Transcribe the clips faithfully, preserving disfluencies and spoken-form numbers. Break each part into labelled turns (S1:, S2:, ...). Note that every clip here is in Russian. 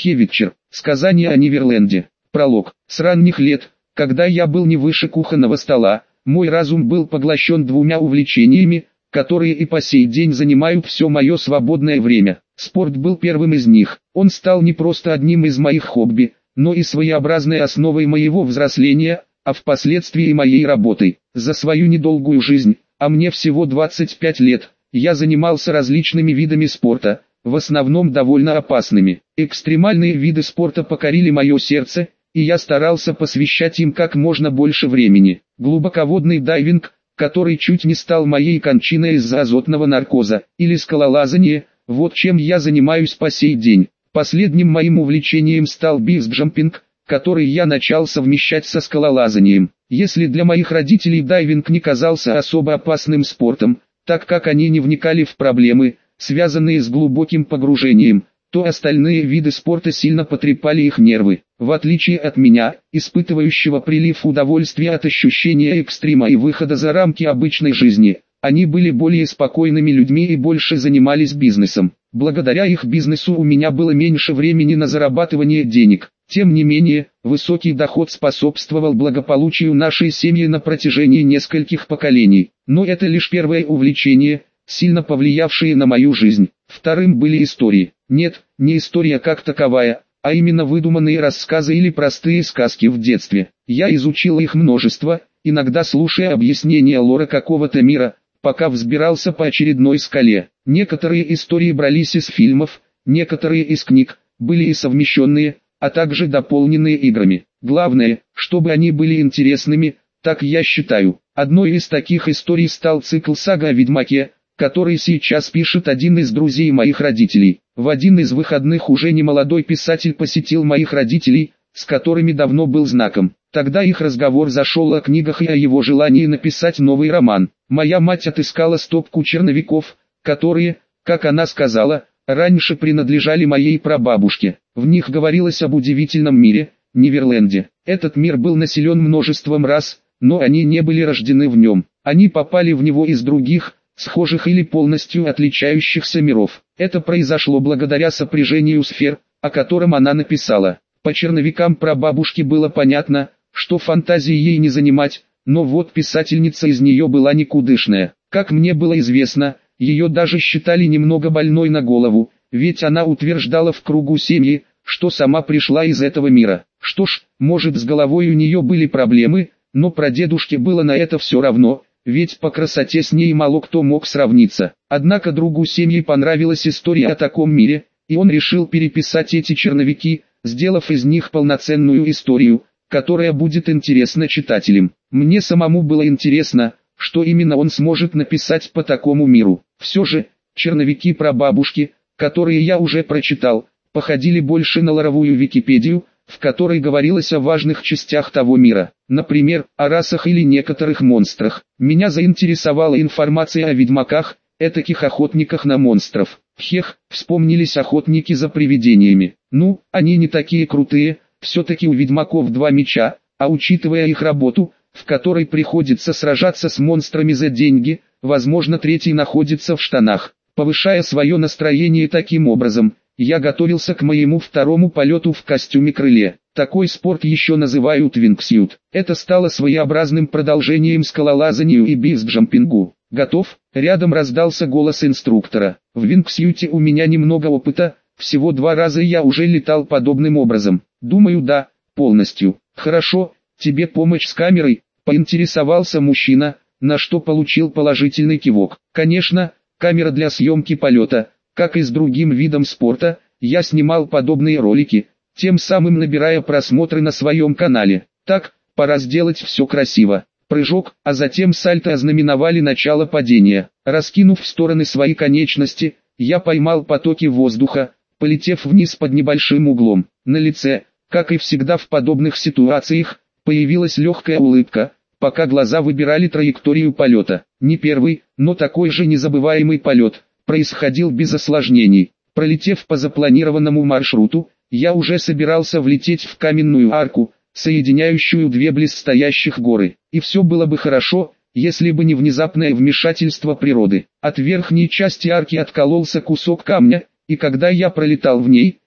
S1: Хевитчер. Сказание о Неверленде. Пролог. С ранних лет, когда я был не выше кухонного стола, мой разум был поглощен двумя увлечениями, которые и по сей день занимают все мое свободное время. Спорт был первым из них. Он стал не просто одним из моих хобби, но и своеобразной основой моего взросления, а впоследствии и моей работы. За свою недолгую жизнь, а мне всего двадцать пять лет, я занимался различными видами спорта, в основном довольно опасными. Экстремальные виды спорта покорили мое сердце, и я старался посвящать им как можно больше времени. Глубоководный дайвинг, который чуть не стал моей кончиной из-за азотного наркоза, или скалолазание, вот чем я занимаюсь по сей день. Последним моим увлечением стал бейсджампинг, который я начал совмещать со скалолазанием. Если для моих родителей дайвинг не казался особо опасным спортом, так как они не вникали в проблемы, связанные с глубоким погружением, то остальные виды спорта сильно потрепали их нервы. В отличие от меня, испытывающего прилив удовольствия от ощущения экстрима и выхода за рамки обычной жизни, они были более спокойными людьми и больше занимались бизнесом. Благодаря их бизнесу у меня было меньше времени на зарабатывание денег. Тем не менее, высокий доход способствовал благополучию нашей семьи на протяжении нескольких поколений. Но это лишь первое увлечение, сильно повлиявшие на мою жизнь. Вторым были истории. Нет, не история как таковая, а именно выдуманные рассказы или простые сказки в детстве. Я изучил их множество, иногда слушая объяснения лора какого-то мира, пока взбирался по очередной скале. Некоторые истории брались из фильмов, некоторые из книг, были и совмещенные, а также дополненные играми. Главное, чтобы они были интересными, так я считаю. Одной из таких историй стал цикл «Сага о Ведьмаке», который сейчас пишет один из друзей моих родителей. В один из выходных уже немолодой писатель посетил моих родителей, с которыми давно был знаком. Тогда их разговор зашел о книгах и о его желании написать новый роман. Моя мать отыскала стопку черновиков, которые, как она сказала, раньше принадлежали моей прабабушке. В них говорилось об удивительном мире, Неверленде. Этот мир был населен множеством рас, но они не были рождены в нем. Они попали в него из других, схожих или полностью отличающихся миров. Это произошло благодаря сопряжению сфер, о котором она написала. По черновикам прабабушки было понятно, что фантазии ей не занимать, но вот писательница из нее была никудышная. Как мне было известно, ее даже считали немного больной на голову, ведь она утверждала в кругу семьи, что сама пришла из этого мира. Что ж, может, с головой у нее были проблемы, но прадедушке было на это все равно, ведь по красоте с ней мало кто мог сравниться. Однако другу семьи понравилась история о таком мире, и он решил переписать эти черновики, сделав из них полноценную историю, которая будет интересна читателям. Мне самому было интересно, что именно он сможет написать по такому миру. Все же, черновики прабабушки, которые я уже прочитал, походили больше на лоровую Википедию, в которой говорилось о важных частях того мира, например, о расах или некоторых монстрах. Меня заинтересовала информация о ведьмаках, этаких охотниках на монстров. Хех, вспомнились охотники за привидениями. Ну, они не такие крутые, все-таки у ведьмаков два меча, а учитывая их работу, в которой приходится сражаться с монстрами за деньги, возможно третий находится в штанах. Повышая свое настроение таким образом, я готовился к моему второму полету в костюме-крыле. Такой спорт еще называют вингсьют. Это стало своеобразным продолжением скалолазанию и бейсджампингу. «Готов?» Рядом раздался голос инструктора. В вингсьюте у меня немного опыта, всего два раза я уже летал подобным образом. Думаю, да, полностью. Хорошо, тебе помощь с камерой? Поинтересовался мужчина, на что получил положительный кивок. Конечно, камера для съемки полета. Как и с другим видом спорта, я снимал подобные ролики, тем самым набирая просмотры на своем канале. Так, пора сделать все красиво. Прыжок, а затем сальто ознаменовали начало падения. Раскинув в стороны свои конечности, я поймал потоки воздуха, полетев вниз под небольшим углом. На лице, как и всегда в подобных ситуациях, появилась легкая улыбка, пока глаза выбирали траекторию полета. Не первый, но такой же незабываемый полет происходил без осложнений. Пролетев по запланированному маршруту, я уже собирался влететь в каменную арку, соединяющую две близстоящих горы. И все было бы хорошо, если бы не внезапное вмешательство природы. От верхней части арки откололся кусок камня, и когда я пролетал в ней,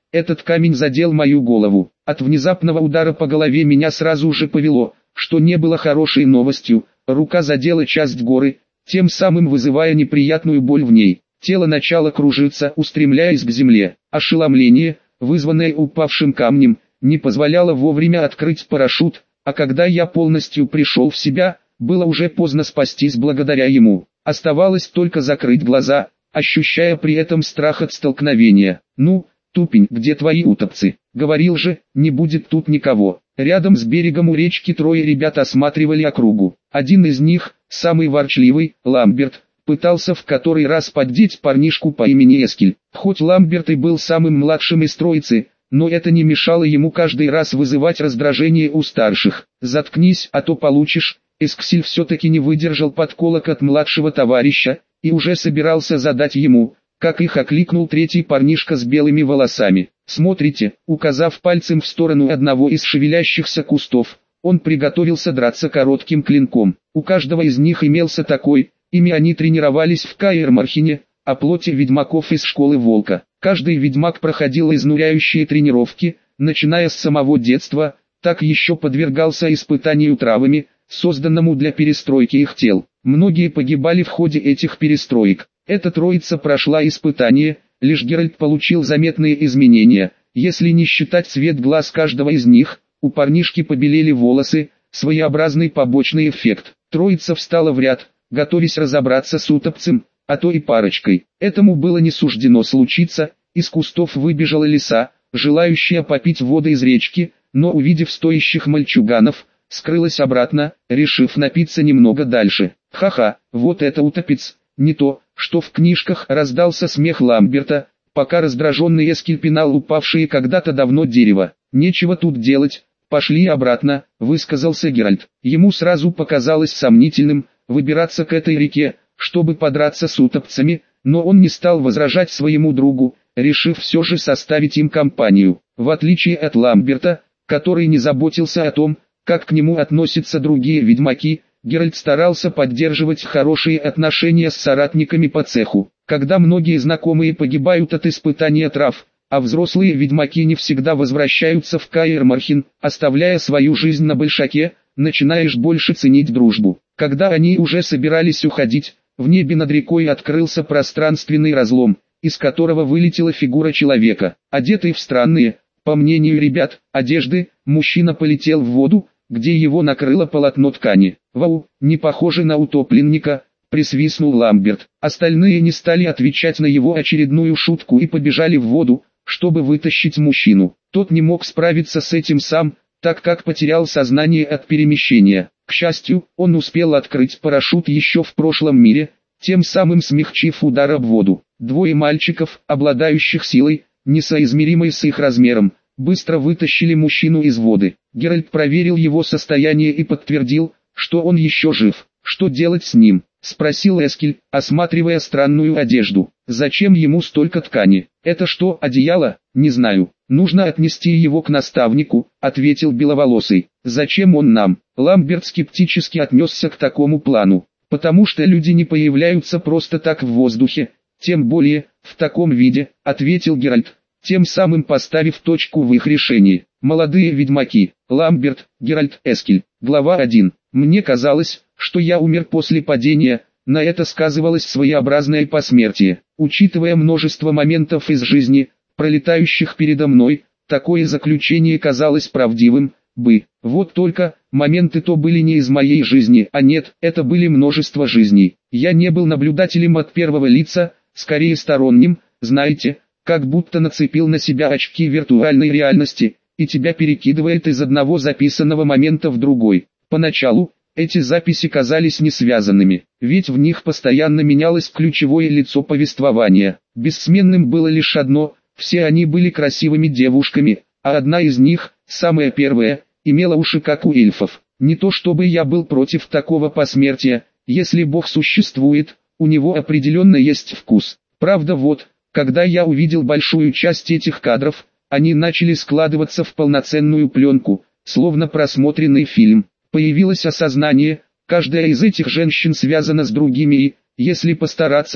S1: этот камень задел мою голову. От внезапного удара по голове меня сразу же повело, что не было хорошей новостью, рука задела часть горы, тем самым вызывая неприятную боль в ней. Тело начало кружиться, устремляясь к земле. Ошеломление, вызванное упавшим камнем, не позволяло вовремя открыть парашют, а когда я полностью пришел в себя, было уже поздно спастись благодаря ему. Оставалось только закрыть глаза, ощущая при этом страх от столкновения. «Ну, тупень, где твои утопцы? Говорил же, не будет тут никого». Рядом с берегом у речки трое ребят осматривали округу. Один из них, самый ворчливый, Ламберт, пытался в который раз поддеть парнишку по имени Эскель. Хоть Ламберт и был самым младшим из троицы, но это не мешало ему каждый раз вызывать раздражение у старших. «Заткнись, а то получишь». Эсксель все-таки не выдержал подколок от младшего товарища, и уже собирался задать ему, как их окликнул третий парнишка с белыми волосами. «Смотрите», указав пальцем в сторону одного из шевелящихся кустов, он приготовился драться коротким клинком. У каждого из них имелся такой, ими они тренировались в Каэр-Мархине, оплоте ведьмаков из школы Волка. Каждый ведьмак проходил изнуряющие тренировки, начиная с самого детства, так еще подвергался испытанию травами, созданному для перестройки их тел. Многие погибали в ходе этих перестроек. Эта троица прошла испытание, лишь Геральт получил заметные изменения. Если не считать цвет глаз каждого из них, у парнишки побелели волосы, своеобразный побочный эффект. Троица встала в ряд, готовясь разобраться с утопцем, а то и парочкой. Этому было не суждено случиться, из кустов выбежала лиса, желающая попить воды из речки, но увидев стоящих мальчуганов, скрылась обратно, решив напиться немного дальше. «Ха-ха, вот это утопец, не то, что в книжках», раздался смех Ламберта, пока раздраженный Эскель пинал упавшие когда-то давно дерево. «Нечего тут делать, пошли обратно», высказался Геральт. Ему сразу показалось сомнительным выбираться к этой реке, чтобы подраться с утопцами, но он не стал возражать своему другу, решив все же составить им компанию. В отличие от Ламберта, который не заботился о том, как к нему относятся другие ведьмаки, Геральт старался поддерживать хорошие отношения с соратниками по цеху. Когда многие знакомые погибают от испытания трав, а взрослые ведьмаки не всегда возвращаются в Каэр-Мархин, оставляя свою жизнь на большаке, начинаешь больше ценить дружбу. Когда они уже собирались уходить, в небе над рекой открылся пространственный разлом, из которого вылетела фигура человека. Одетый в странные, по мнению ребят, одежды, мужчина полетел в воду, где его накрыло полотно ткани. «Вау, не похоже на утопленника», присвистнул Ламберт. Остальные не стали отвечать на его очередную шутку и побежали в воду, чтобы вытащить мужчину. Тот не мог справиться с этим сам, так как потерял сознание от перемещения. К счастью, он успел открыть парашют еще в прошлом мире, тем самым смягчив удар об воду. Двое мальчиков, обладающих силой, несоизмеримой с их размером, быстро вытащили мужчину из воды. Геральт проверил его состояние и подтвердил, что он еще жив. «Что делать с ним?» — спросил Эскель, осматривая странную одежду. «Зачем ему столько ткани? Это что, одеяло? Не знаю. Нужно отнести его к наставнику», — ответил Беловолосый. «Зачем он нам?» Ламберт скептически отнесся к такому плану. «Потому что люди не появляются просто так в воздухе, тем более, в таком виде», — ответил Геральт, тем самым поставив точку в их решении. Молодые ведьмаки. Ламберт, Геральт, Эскель. Глава один. «Мне казалось, что я умер после падения», на это сказывалось своеобразное посмертие. Учитывая множество моментов из жизни, пролетающих передо мной, такое заключение казалось правдивым бы. Вот только, моменты то были не из моей жизни, а нет, это были множество жизней. Я не был наблюдателем от первого лица, скорее сторонним, знаете, как будто нацепил на себя очки виртуальной реальности, и тебя перекидывает из одного записанного момента в другой. Поначалу, эти записи казались не связанными, ведь в них постоянно менялось ключевое лицо повествования. Бессменным было лишь одно, все они были красивыми девушками, а одна из них, самая первая, имела уши как у эльфов. Не то чтобы я был против такого посмертия, если Бог существует, у него определенно есть вкус. Правда вот, когда я увидел большую часть этих кадров, они начали складываться в полноценную пленку, словно просмотренный фильм. Появилось осознание, каждая из этих женщин связана с другими и, если постараться,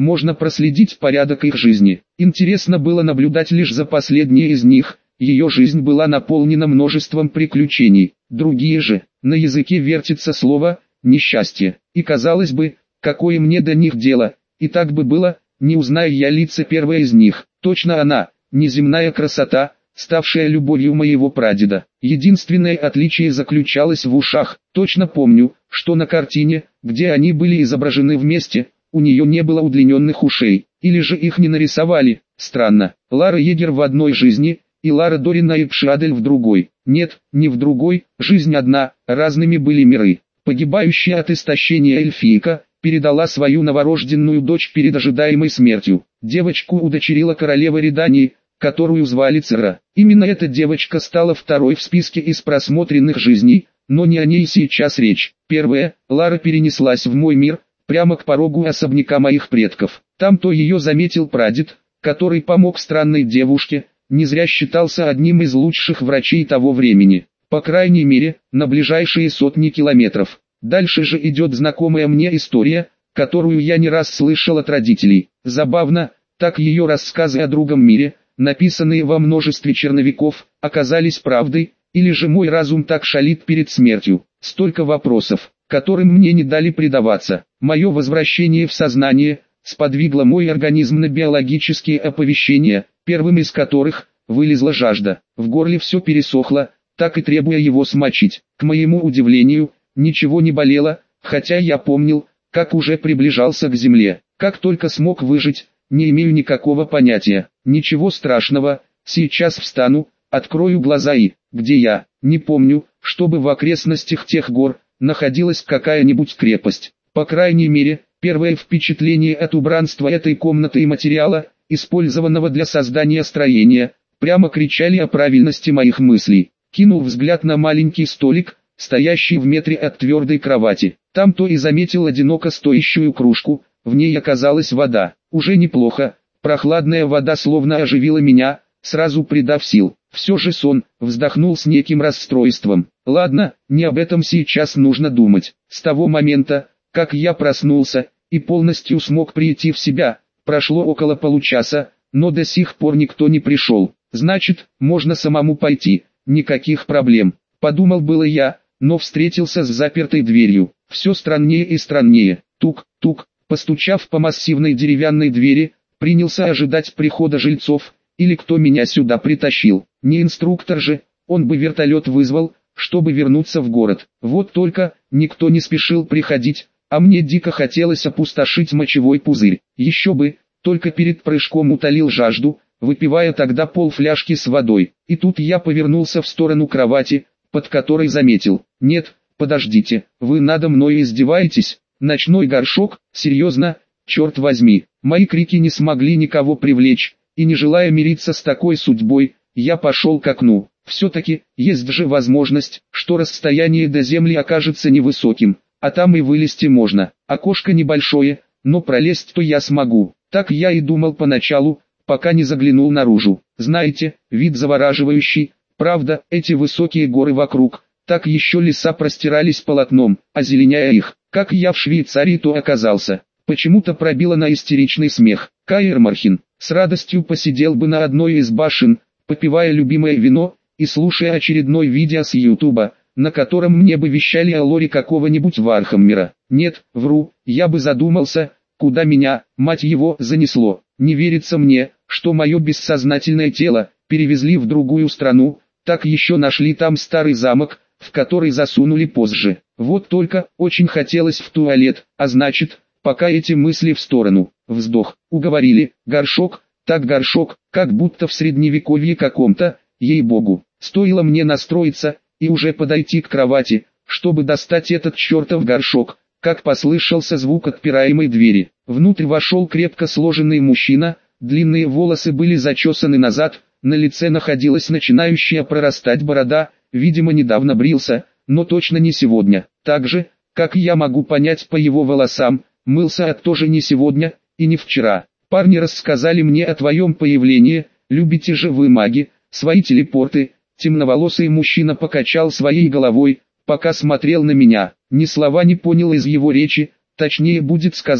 S1: можно проследить порядок их жизни. Интересно было наблюдать лишь за последней из них. Ее жизнь была наполнена множеством приключений. Другие же, на языке вертится слово «несчастье». И казалось бы, какое мне до них дело, и так бы было, не узная я лица первой из них. Точно она, неземная красота, ставшая любовью моего прадеда. Единственное отличие заключалось в ушах. Точно помню, что на картине, где они были изображены вместе, у нее не было удлиненных ушей, или же их не нарисовали. Странно, Лара Егер в одной жизни, и Лара Дорина и Пшадель в другой. Нет, не в другой, жизнь одна, разными были миры. Погибающая от истощения эльфийка передала свою новорожденную дочь перед ожидаемой смертью. Девочку удочерила королева Редании, которую звали Цера. Именно эта девочка стала второй в списке из просмотренных жизней, но не о ней сейчас речь. Первая, Лара перенеслась в мой мир, прямо к порогу особняка моих предков. Там-то ее заметил прадед, который помог странной девушке, не зря считался одним из лучших врачей того времени. По крайней мере, на ближайшие сотни километров. Дальше же идет знакомая мне история, которую я не раз слышал от родителей. Забавно, так ее рассказы о другом мире, написанные во множестве черновиков, оказались правдой, или же мой разум так шалит перед смертью. Столько вопросов, которым мне не дали предаваться. Мое возвращение в сознание сподвигло мой организм на биологические оповещения, первым из которых вылезла жажда. В горле все пересохло, так и требуя его смочить. К моему удивлению, ничего не болело, хотя я помнил, как уже приближался к земле. Как только смог выжить, не имею никакого понятия. Ничего страшного, сейчас встану, открою глаза и, где я, не помню, чтобы в окрестностях тех гор находилась какая-нибудь крепость. По крайней мере, первое впечатление от убранства этой комнаты и материала, использованного для создания строения, прямо кричали о правильности моих мыслей. Кинул взгляд на маленький столик, стоящий в метре от твердой кровати. Там то и заметил одиноко стоящую кружку, в ней оказалась вода. Уже неплохо, прохладная вода словно оживила меня, сразу придав сил. Все же сон, вздохнул с неким расстройством. Ладно, не об этом сейчас нужно думать. С того момента, как я проснулся, и полностью смог прийти в себя, прошло около получаса, но до сих пор никто не пришел. Значит, можно самому пойти, никаких проблем. Подумал было я, но встретился с запертой дверью. Все страннее и страннее. Тук-тук, постучав по массивной деревянной двери, принялся ожидать прихода жильцов, или кто меня сюда притащил. Не инструктор же, он бы вертолет вызвал, чтобы вернуться в город. Вот только, никто не спешил приходить, а мне дико хотелось опустошить мочевой пузырь. Еще бы, только перед прыжком утолил жажду, выпивая тогда полфляжки с водой. И тут я повернулся в сторону кровати, под которой заметил: нет, подождите, вы надо мной издеваетесь? Ночной горшок, серьезно, черт возьми. Мои крики не смогли никого привлечь, и не желая мириться с такой судьбой, я пошел к окну. Все-таки, есть же возможность, что расстояние до земли окажется невысоким, а там и вылезти можно. Окошко небольшое, но пролезть-то я смогу. Так я и думал поначалу, пока не заглянул наружу. Знаете, вид завораживающий, правда, эти высокие горы вокруг, так еще леса простирались полотном, озеленяя их. Как я в Швейцарии-то оказался. Почему-то пробило на истеричный смех. Каир Мархин, с радостью посидел бы на одной из башен, попивая любимое вино, и слушая очередной видео с Ютуба, на котором мне бы вещали о лоре какого-нибудь Вархаммера. Нет, вру, я бы задумался, куда меня, мать его, занесло. Не верится мне, что мое бессознательное тело перевезли в другую страну, так еще нашли там старый замок, в который засунули позже. Вот только, очень хотелось в туалет, а значит, пока эти мысли в сторону. Вздох, уговорили, горшок, так горшок, как будто в средневековье каком-то, ей-богу. Стоило мне настроиться, и уже подойти к кровати, чтобы достать этот чертов горшок, как послышался звук отпираемой двери. Внутрь вошел крепко сложенный мужчина, длинные волосы были зачесаны назад, на лице находилась начинающая прорастать борода, видимо недавно брился, но точно не сегодня. Так же, как я могу понять по его волосам, мылся от тоже не сегодня, и не вчера. Парни рассказали мне о твоем появлении, любите же вы маги, свои телепорты. Темноволосый мужчина покачал своей головой, пока смотрел на меня. Ни слова не понял из его речи, точнее будет сказать,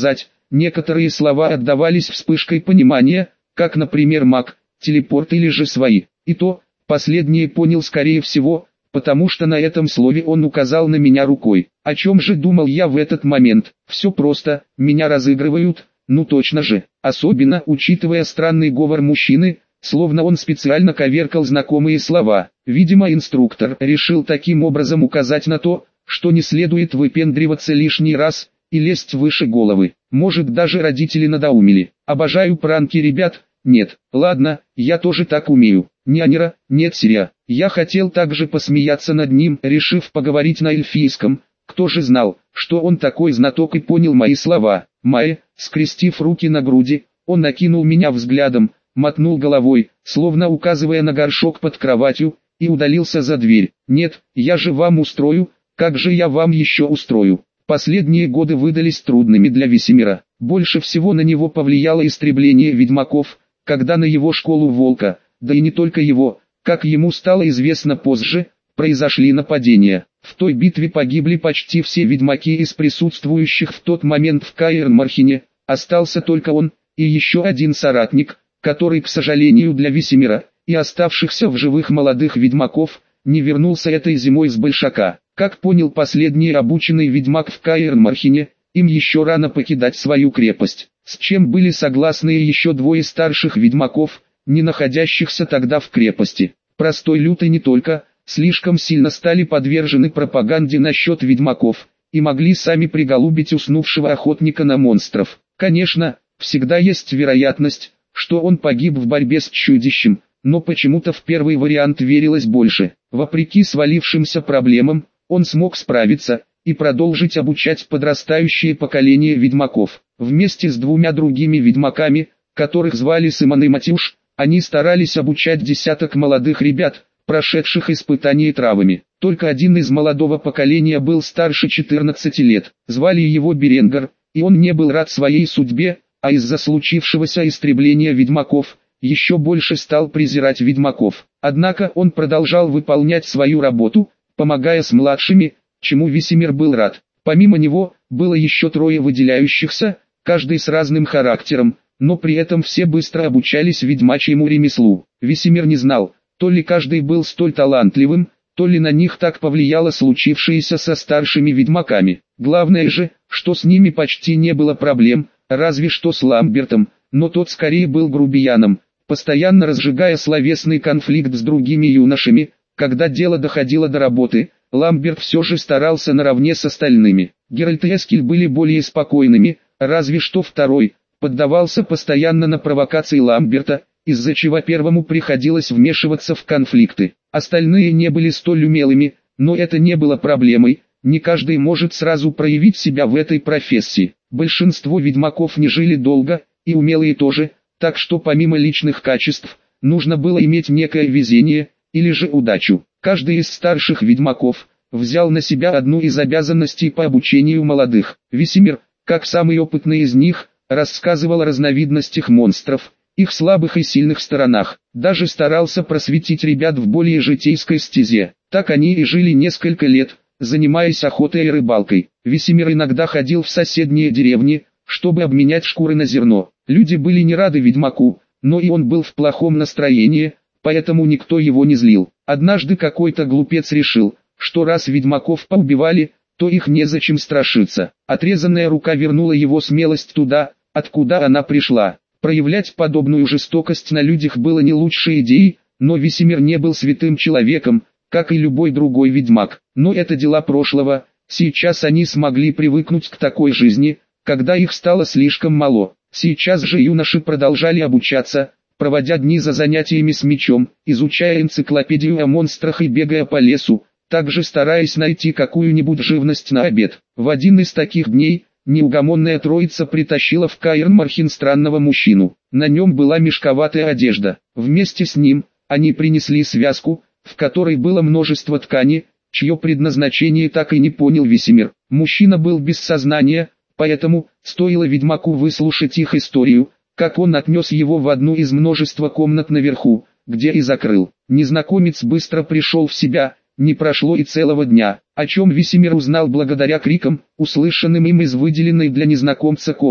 S1: некоторые слова отдавались вспышкой понимания, как, например, маг, телепорт или же свои. И то, последнее понял скорее всего, потому что на этом слове он указал на меня рукой. О чем же думал я в этот момент? Все просто, меня разыгрывают, ну точно же. Особенно, учитывая странный говор мужчины, словно он специально коверкал знакомые слова. Видимо, инструктор решил таким образом указать на то, что не следует выпендриваться лишний раз и лезть выше головы. Может, даже родители надоумили. Обожаю пранки, ребят. Нет, ладно, я тоже так умею. Нянера, нет сиря. Я хотел также посмеяться над ним, решив поговорить на эльфийском. Кто же знал, что он такой знаток и понял мои слова. Майя, скрестив руки на груди, он накинул меня взглядом, мотнул головой, словно указывая на горшок под кроватью, и удалился за дверь. Нет, я же вам устрою, как же я вам еще устрою. Последние годы выдались трудными для Весемира. Больше всего на него повлияло истребление ведьмаков, когда на его школу Волка, да и не только его, как ему стало известно позже, произошли нападения. В той битве погибли почти все ведьмаки из присутствующих в тот момент в Каэр-Мархене, остался только он, и еще один соратник, который, к сожалению для Весемира, и оставшихся в живых молодых ведьмаков, не вернулся этой зимой с Большака. Как понял последний обученный ведьмак в Каэр-Мархене, им еще рано покидать свою крепость, с чем были согласны и еще двое старших ведьмаков, не находящихся тогда в крепости. Простой люд и не только, слишком сильно стали подвержены пропаганде насчет ведьмаков, и могли сами приголубить уснувшего охотника на монстров. Конечно, всегда есть вероятность, что он погиб в борьбе с чудищем, но почему-то в первый вариант верилось больше. Вопреки свалившимся проблемам, он смог справиться и продолжить обучать подрастающее поколение ведьмаков. Вместе с двумя другими ведьмаками, которых звали Симон и Матюш, они старались обучать десяток молодых ребят, прошедших испытания травами. Только один из молодого поколения был старше четырнадцати лет, звали его Беренгар, и он не был рад своей судьбе, а из-за случившегося истребления ведьмаков, еще больше стал презирать ведьмаков. Однако он продолжал выполнять свою работу, помогая с младшими, чему Весемир был рад. Помимо него, было еще трое выделяющихся, каждый с разным характером, но при этом все быстро обучались ведьмачьему ремеслу. Весемир не знал, то ли каждый был столь талантливым, то ли на них так повлияло случившееся со старшими ведьмаками. Главное же, что с ними почти не было проблем, разве что с Ламбертом, но тот скорее был грубияном, постоянно разжигая словесный конфликт с другими юношами. Когда дело доходило до работы, Ламберт все же старался наравне с остальными. Геральт и Эскель были более спокойными, разве что второй поддавался постоянно на провокации Ламберта, из-за чего первому приходилось вмешиваться в конфликты. Остальные не были столь умелыми, но это не было проблемой, не каждый может сразу проявить себя в этой профессии. Большинство ведьмаков не жили долго, и умелые тоже, так что помимо личных качеств, нужно было иметь некое везение, или же удачу. Каждый из старших ведьмаков взял на себя одну из обязанностей по обучению молодых. Весемир, как самый опытный из них, рассказывал о разновидностях монстров, их слабых и сильных сторонах. Даже старался просветить ребят в более житейской стезе. Так они и жили несколько лет, занимаясь охотой и рыбалкой. Весемир иногда ходил в соседние деревни, чтобы обменять шкуры на зерно. Люди были не рады ведьмаку, но и он был в плохом настроении, поэтому никто его не злил. Однажды какой-то глупец решил, что раз ведьмаков поубивали, то их незачем страшиться. Отрезанная рука вернула его смелость туда, откуда она пришла. Проявлять подобную жестокость на людях было не лучшей идеей, но Весемир не был святым человеком, как и любой другой ведьмак. Но это дела прошлого, сейчас они смогли привыкнуть к такой жизни, когда их стало слишком мало. Сейчас же юноши продолжали обучаться, проводя дни за занятиями с мечом, изучая энциклопедию о монстрах и бегая по лесу, также стараясь найти какую-нибудь живность на обед. В один из таких дней, неугомонная троица притащила в Каэр-Мархен странного мужчину. На нем была мешковатая одежда. Вместе с ним, они принесли связку, в которой было множество ткани, чье предназначение так и не понял Весемир. Мужчина был без сознания, поэтому, стоило ведьмаку выслушать их историю, как он отнес его в одну из множества комнат наверху, где и закрыл. Незнакомец быстро пришел в себя, не прошло и целого дня, о чем Весемир узнал благодаря крикам, услышанным им из выделенной для незнакомца комнаты.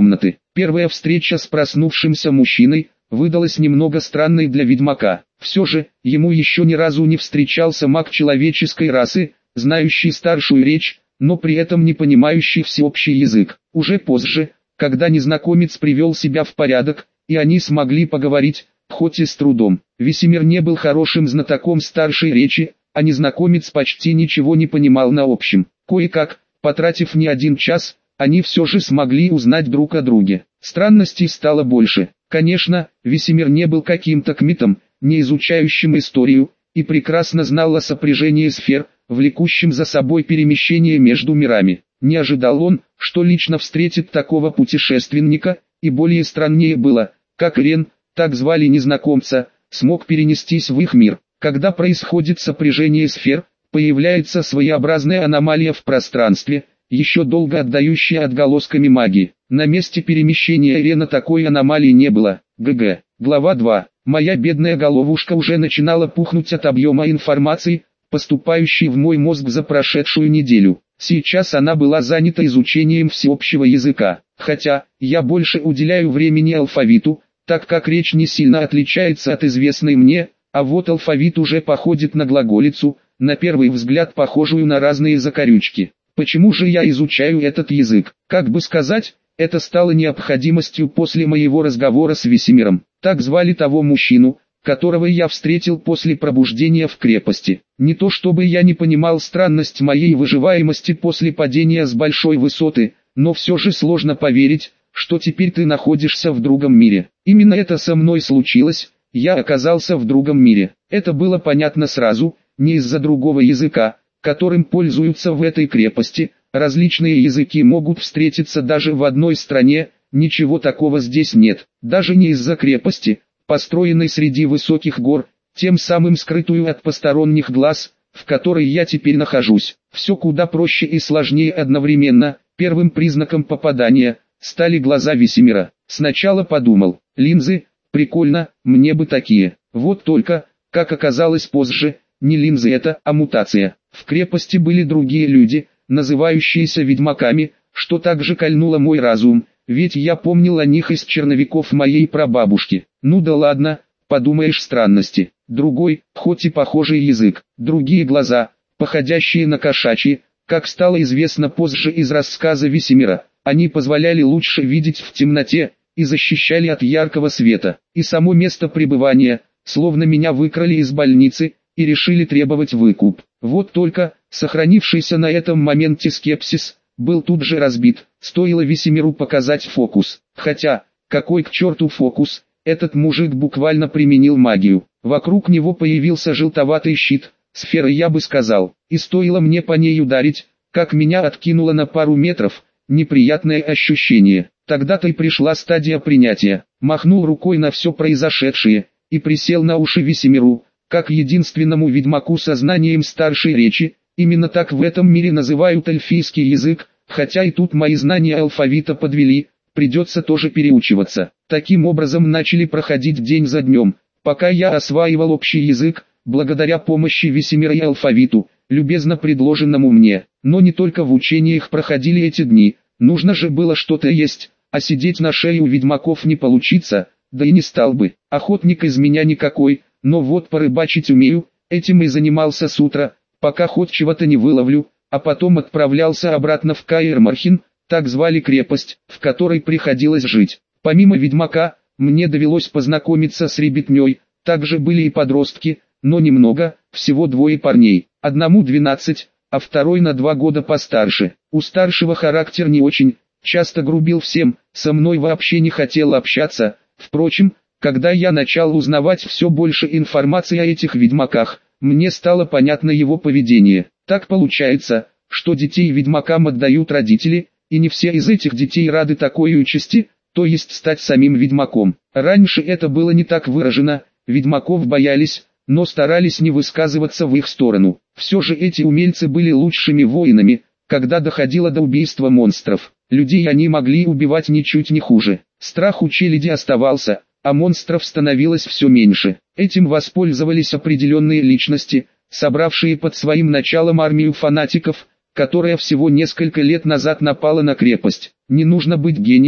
S1: Первая встреча с проснувшимся мужчиной выдалась немного странной для ведьмака. Все же, ему еще ни разу не встречался маг человеческой расы, знающий старшую речь, но при этом не понимающий всеобщий язык. Уже позже, когда незнакомец привел себя в порядок, и они смогли поговорить, хоть и с трудом. Весемир не был хорошим знатоком старшей речи, а незнакомец почти ничего не понимал на общем. Кое-как, потратив не один час, они все же смогли узнать друг о друге. Странностей стало больше. Конечно, Весемир не был каким-то кметом, не изучающим историю, и прекрасно знал о сопряжении сфер, влекущем за собой перемещение между мирами. Не ожидал он, что лично встретит такого путешественника, и более страннее было, как Рен, так звали незнакомца, смог перенестись в их мир. Когда происходит сопряжение сфер, появляется своеобразная аномалия в пространстве, еще долго отдающая отголосками магии. На месте перемещения Рена такой аномалии не было. ГГ. Глава два. Моя бедная головушка уже начинала пухнуть от объема информации, поступающей в мой мозг за прошедшую неделю. Сейчас она была занята изучением всеобщего языка. Хотя, я больше уделяю времени алфавиту, так как речь не сильно отличается от известной мне, а вот алфавит уже походит на глаголицу, на первый взгляд похожую на разные закорючки. Почему же я изучаю этот язык? Как бы сказать, это стало необходимостью после моего разговора с Весемиром. Так звали того мужчину, которого я встретил после пробуждения в крепости. Не то чтобы я не понимал странность моей выживаемости после падения с большой высоты, но все же сложно поверить, что теперь ты находишься в другом мире. Именно это со мной случилось, я оказался в другом мире. Это было понятно сразу, не из-за другого языка, которым пользуются в этой крепости. Различные языки могут встретиться даже в одной стране, ничего такого здесь нет. Даже не из-за крепости, построенной среди высоких гор, тем самым скрытую от посторонних глаз, в которой я теперь нахожусь. Все куда проще и сложнее одновременно. Первым признаком попадания стали глаза Весемира. Сначала подумал, линзы, прикольно, мне бы такие. Вот только, как оказалось позже, не линзы это, а мутация. В крепости были другие люди, называющиеся ведьмаками, что также кольнуло мой разум, ведь я помнил о них из черновиков моей прабабушки. Ну да ладно, подумаешь, странности. Другой, хоть и похожий язык, другие глаза, походящие на кошачьи, как стало известно позже из рассказа Весемира. Они позволяли лучше видеть в темноте и защищали от яркого света. И само место пребывания, словно меня выкрали из больницы и решили требовать выкуп. Вот только, сохранившийся на этом моменте скепсис, был тут же разбит, стоило Весемиру показать фокус. Хотя, какой к черту фокус, этот мужик буквально применил магию. Вокруг него появился желтоватый щит, сфера я бы сказал, и стоило мне по ней ударить, как меня откинуло на пару метров. Неприятное ощущение. Тогда-то и пришла стадия принятия. Махнул рукой на все произошедшее и присел на уши Весемиру, как единственному ведьмаку со знанием старшей речи. Именно так в этом мире называют эльфийский язык, хотя и тут мои знания алфавита подвели, придется тоже переучиваться. Таким образом начали проходить день за днем, пока я осваивал общий язык, благодаря помощи Весемира и алфавиту, любезно предложенному мне. Но не только в учениях проходили эти дни, нужно же было что-то есть, а сидеть на шее у ведьмаков не получится, да и не стал бы. Охотник из меня никакой, но вот порыбачить умею, этим и занимался с утра, пока хоть чего-то не выловлю, а потом отправлялся обратно в Каэр-Мархин, так звали крепость, в которой приходилось жить. Помимо ведьмака, мне довелось познакомиться с ребятней, также были и подростки, но немного, всего двое парней, одному двенадцать, а второй на два года постарше. У старшего характер не очень, часто грубил всем, со мной вообще не хотел общаться. Впрочем, когда я начал узнавать все больше информации о этих ведьмаках, мне стало понятно его поведение. Так получается, что детей ведьмакам отдают родители, и не все из этих детей рады такой участи, то есть стать самим ведьмаком. Раньше это было не так выражено, ведьмаков боялись, но старались не высказываться в их сторону. Все же эти умельцы были лучшими воинами, когда доходило до убийства монстров. Людей они могли убивать ничуть не хуже. Страх у челяди оставался, а монстров становилось все меньше. Этим воспользовались определенные личности, собравшие под своим началом армию фанатиков, которая всего несколько лет назад напала на крепость. Не нужно быть гением,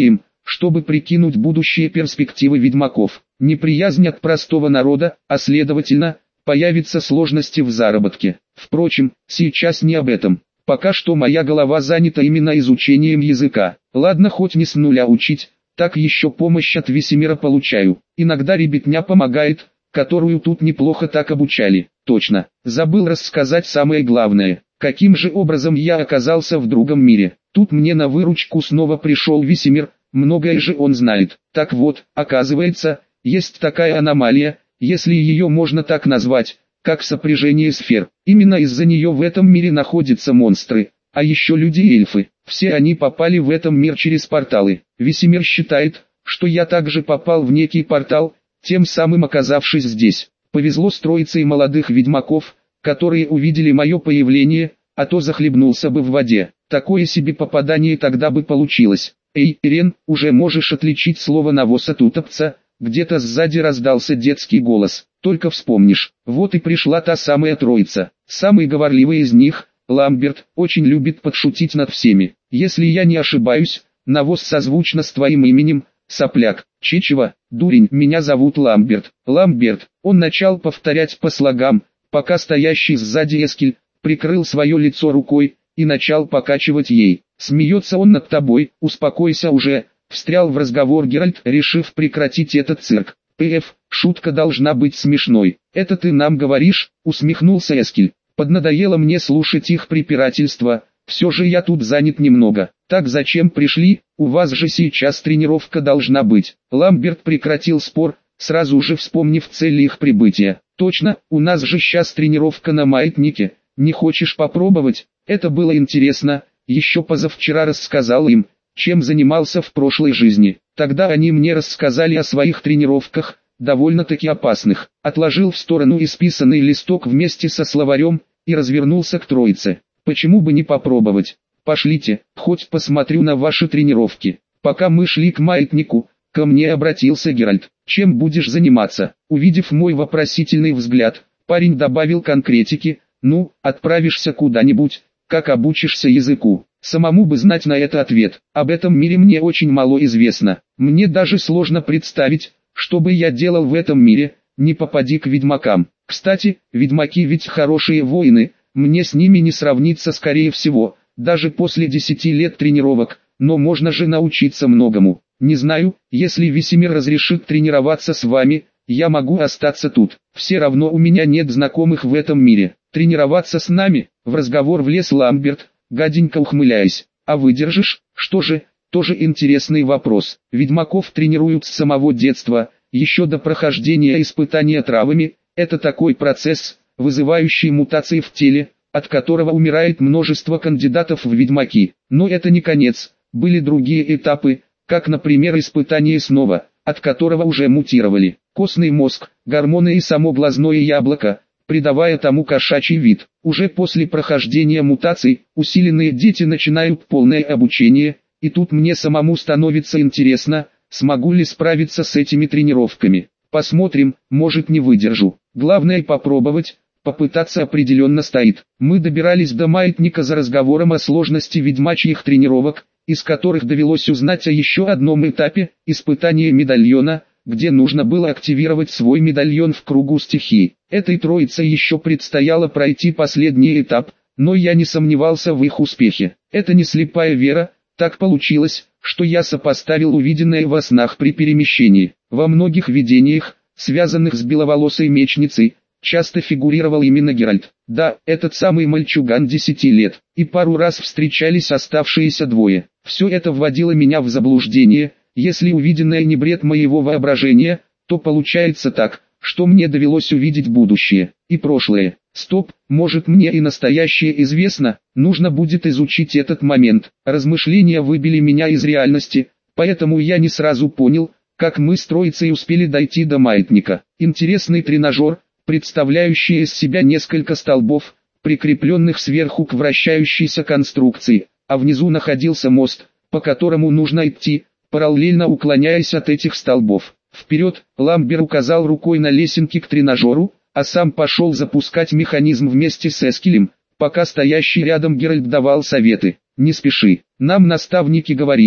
S1: чтобы прикинуть будущие перспективы ведьмаков. Неприязнь от простого народа, а следовательно, появятся сложности в заработке. Впрочем, сейчас не об этом. Пока что моя голова занята именно изучением языка. Ладно, хоть не с нуля учить, так еще помощь от Весемира получаю. Иногда ребятня помогает, которую тут неплохо так обучали. Точно, забыл рассказать самое главное. Каким же образом я оказался в другом мире? Тут мне на выручку снова пришел Весемир, многое же он знает. Так вот, оказывается, есть такая аномалия, если ее можно так назвать, как сопряжение сфер. Именно из-за нее в этом мире находятся монстры, а еще люди и эльфы. Все они попали в этом мир через порталы. Весемир считает, что я также попал в некий портал, тем самым оказавшись здесь. Повезло с троицей молодых ведьмаков, которые увидели мое появление, а то захлебнулся бы в воде. Такое себе попадание тогда бы получилось. Эй, Ирен, уже можешь отличить слово навоз от утопца? Где-то сзади раздался детский голос. Только вспомнишь. Вот и пришла та самая троица. Самый говорливый из них, Ламберт, очень любит подшутить над всеми. Если я не ошибаюсь, навоз созвучно с твоим именем, сопляк. Чичева, дурень, меня зовут Ламберт. Ламберт. Он начал повторять по слогам, пока стоящий сзади Эскель прикрыл свое лицо рукой и начал покачивать ей. Смеется он над тобой, успокойся уже. Встрял в разговор Геральт, решив прекратить этот цирк. «Пф, шутка должна быть смешной. Это ты нам говоришь?» — усмехнулся Эскель. «Поднадоело мне слушать их препирательства, все же я тут занят немного. Так зачем пришли? У вас же сейчас тренировка должна быть». Ламберт прекратил спор, сразу же вспомнив цель их прибытия. «Точно, у нас же сейчас тренировка на маятнике. Не хочешь попробовать?» Это было интересно, еще позавчера рассказал им, чем занимался в прошлой жизни. Тогда они мне рассказали о своих тренировках, довольно-таки опасных. Отложил в сторону исписанный листок вместе со словарем и развернулся к троице. Почему бы не попробовать? Пошлите, хоть посмотрю на ваши тренировки. Пока мы шли к маятнику, ко мне обратился Геральт. Чем будешь заниматься? Увидев мой вопросительный взгляд, парень добавил конкретики. Ну, отправишься куда-нибудь, как обучишься языку. Самому бы знать на это ответ. Об этом мире мне очень мало известно. Мне даже сложно представить, что бы я делал в этом мире, не попади к ведьмакам. Кстати, ведьмаки ведь хорошие воины, мне с ними не сравниться скорее всего, даже после десяти лет тренировок, но можно же научиться многому. Не знаю, если Весемир разрешит тренироваться с вами, я могу остаться тут. Все равно у меня нет знакомых в этом мире. Тренироваться с нами? В разговор влез Ламберт, гаденько ухмыляясь. А выдержишь? Что же, тоже интересный вопрос. Ведьмаков тренируют с самого детства, еще до прохождения испытания травами. Это такой процесс, вызывающий мутации в теле, от которого умирает множество кандидатов в ведьмаки. Но это не конец. Были другие этапы, как, например, испытание снова, от которого уже мутировали костный мозг, гормоны и само глазное яблоко, придавая тому кошачий вид. Уже после прохождения мутаций, усиленные дети начинают полное обучение, и тут мне самому становится интересно, смогу ли справиться с этими тренировками. Посмотрим, может не выдержу. Главное попробовать, попытаться определенно стоит. Мы добирались до маятника за разговором о сложности ведьмачьих тренировок, из которых довелось узнать о еще одном этапе, испытания медальона, где нужно было активировать свой медальон в кругу стихий. Этой троице еще предстояло пройти последний этап, но я не сомневался в их успехе. Это не слепая вера, так получилось, что я сопоставил увиденное во снах при перемещении. Во многих видениях, связанных с беловолосой мечницей, часто фигурировал именно Геральт. Да, этот самый мальчуган десяти лет, и пару раз встречались оставшиеся двое. Все это вводило меня в заблуждение. Если увиденное не бред моего воображения, то получается так, что мне довелось увидеть будущее и прошлое. Стоп, может мне и настоящее известно, нужно будет изучить этот момент. Размышления выбили меня из реальности, поэтому я не сразу понял, как мы с троицей успели дойти до маятника. Интересный тренажер, представляющий из себя несколько столбов, прикрепленных сверху к вращающейся конструкции, а внизу находился мост, по которому нужно идти, параллельно уклоняясь от этих столбов. Вперед, Ламбер указал рукой на лесенки к тренажеру, а сам пошел запускать механизм вместе с Эскелем, пока стоящий рядом Геральт давал советы. «Не спеши, нам наставники говорили,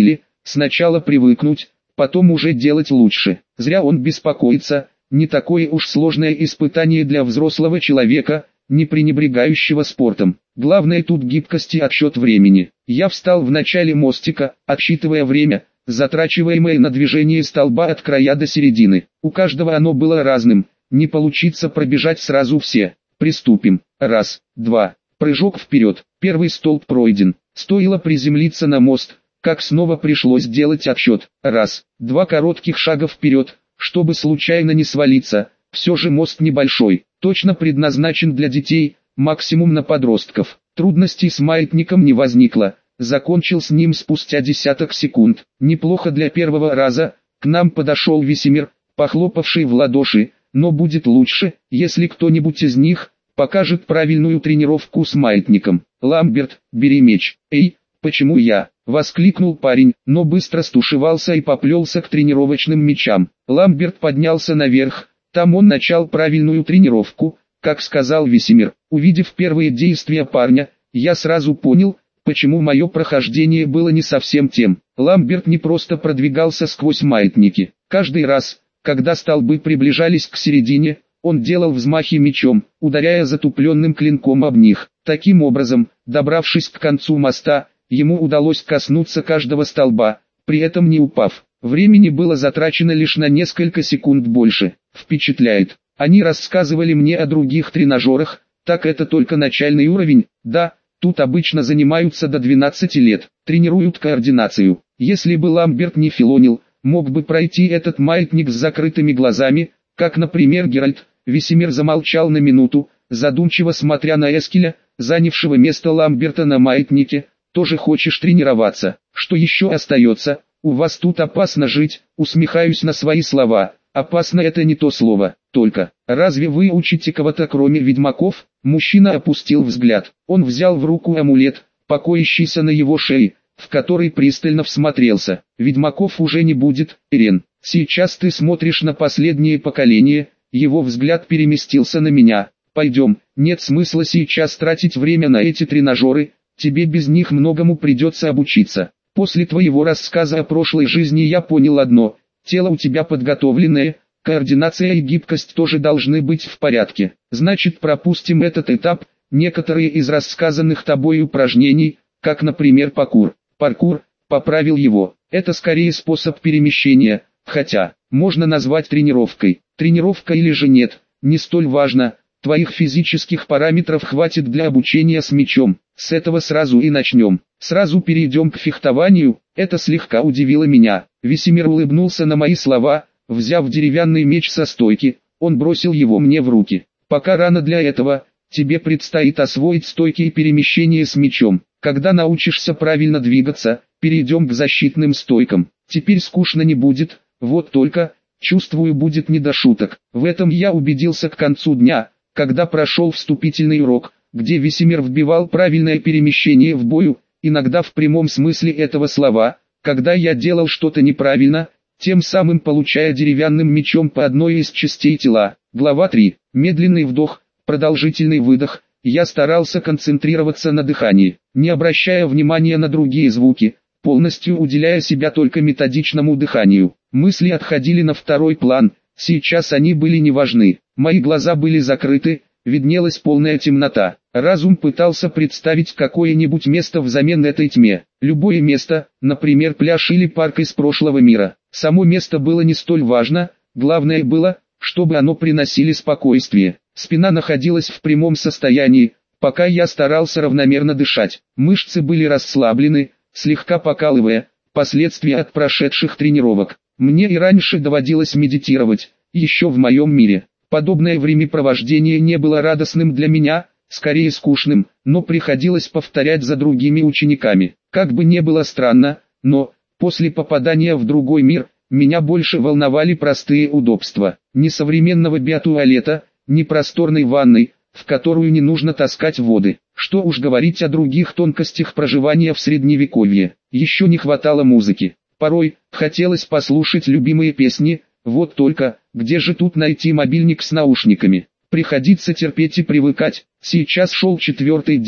S1: Сначала привыкнуть, потом уже делать лучше. Зря он беспокоится, не такое уж сложное испытание для взрослого человека, не пренебрегающего спортом. Главное тут гибкость и отсчет времени. Я встал в начале мостика, отсчитывая время, затрачиваемое на движение столба от края до середины. У каждого оно было разным, не получится пробежать сразу все. Приступим. Раз, два. Прыжок вперед. Первый столб пройден. Стоило приземлиться на мост, как снова пришлось делать отсчет. Раз, два коротких шага вперед, чтобы случайно не свалиться. Все же мост небольшой, точно предназначен для детей, максимум на подростков. Трудностей с маятником не возникло, закончил с ним спустя десяток секунд. Неплохо для первого раза. К нам подошел Весемир, похлопавший в ладоши, но будет лучше, если кто-нибудь из них покажет правильную тренировку с маятником. «Ламберт, бери меч». «Эй, почему я?» — воскликнул парень, но быстро стушевался и поплелся к тренировочным мячам. Ламберт поднялся наверх, там он начал правильную тренировку, как сказал Весемир. Увидев первые действия парня, я сразу понял, почему мое прохождение было не совсем тем. Ламберт не просто продвигался сквозь маятники. Каждый раз, когда столбы приближались к середине, он делал взмахи мечом, ударяя затупленным клинком об них. Таким образом, добравшись к концу моста, ему удалось коснуться каждого столба, при этом не упав. Времени было затрачено лишь на несколько секунд больше. Впечатляет. Они рассказывали мне о других тренажерах, так это только начальный уровень. Да, тут обычно занимаются до двенадцати лет, тренируют координацию. Если бы Ламберт не филонил, мог бы пройти этот маятник с закрытыми глазами, как, например, Геральт. Весемир замолчал на минуту, задумчиво смотря на Эскеля, занявшего место Ламберта на маятнике. «Тоже хочешь тренироваться? Что еще остается? У вас тут опасно жить», усмехаюсь на свои слова. «Опасно» — это не то слово, только. «Разве вы учите кого-то кроме ведьмаков?» Мужчина опустил взгляд. Он взял в руку амулет, покоящийся на его шее, в который пристально всмотрелся. «Ведьмаков уже не будет, Ирен. Сейчас ты смотришь на последнее поколение». Его взгляд переместился на меня. «Пойдем, нет смысла сейчас тратить время на эти тренажеры, тебе без них многому придется обучиться. После твоего рассказа о прошлой жизни я понял одно, тело у тебя подготовленное, координация и гибкость тоже должны быть в порядке. Значит, пропустим этот этап. Некоторые из рассказанных тобой упражнений, как, например, паркур. Паркур, поправил его, это скорее способ перемещения, хотя, можно назвать тренировкой. Тренировка или же нет, не столь важно, твоих физических параметров хватит для обучения с мечом. С этого сразу и начнем. Сразу перейдем к фехтованию». Это слегка удивило меня. Весемир улыбнулся на мои слова, взяв деревянный меч со стойки, он бросил его мне в руки. «Пока рано для этого, тебе предстоит освоить стойки и перемещение с мечом. Когда научишься правильно двигаться, перейдем к защитным стойкам. Теперь скучно не будет, вот только, чувствую, будет не до шуток». В этом я убедился к концу дня, когда прошел вступительный урок, где Весемир вбивал правильное перемещение в бою, иногда в прямом смысле этого слова, когда я делал что-то неправильно, тем самым получая деревянным мечом по одной из частей тела. Глава три. Медленный вдох, продолжительный выдох. Я старался концентрироваться на дыхании, не обращая внимания на другие звуки, полностью уделяя себя только методичному дыханию. Мысли отходили на второй план, сейчас они были не важны. Мои глаза были закрыты, виднелась полная темнота. Разум пытался представить какое-нибудь место взамен этой тьме. Любое место, например, пляж или парк из прошлого мира. Само место было не столь важно, главное было, чтобы оно приносило спокойствие. Спина находилась в прямом состоянии, пока я старался равномерно дышать. Мышцы были расслаблены, слегка покалывая, последствия от прошедших тренировок. Мне и раньше доводилось медитировать, еще в моем мире. Подобное времяпровождение не было радостным для меня, скорее скучным, но приходилось повторять за другими учениками. Как бы не было странно, но, после попадания в другой мир, меня больше волновали простые удобства. Ни современного биотуалета, ни просторной ванной, в которую не нужно таскать воды. Что уж говорить о других тонкостях проживания в средневековье. Еще не хватало музыки. Порой, хотелось послушать любимые песни, вот только, где же тут найти мобильник с наушниками? Приходится терпеть и привыкать. Сейчас шел четвертый день,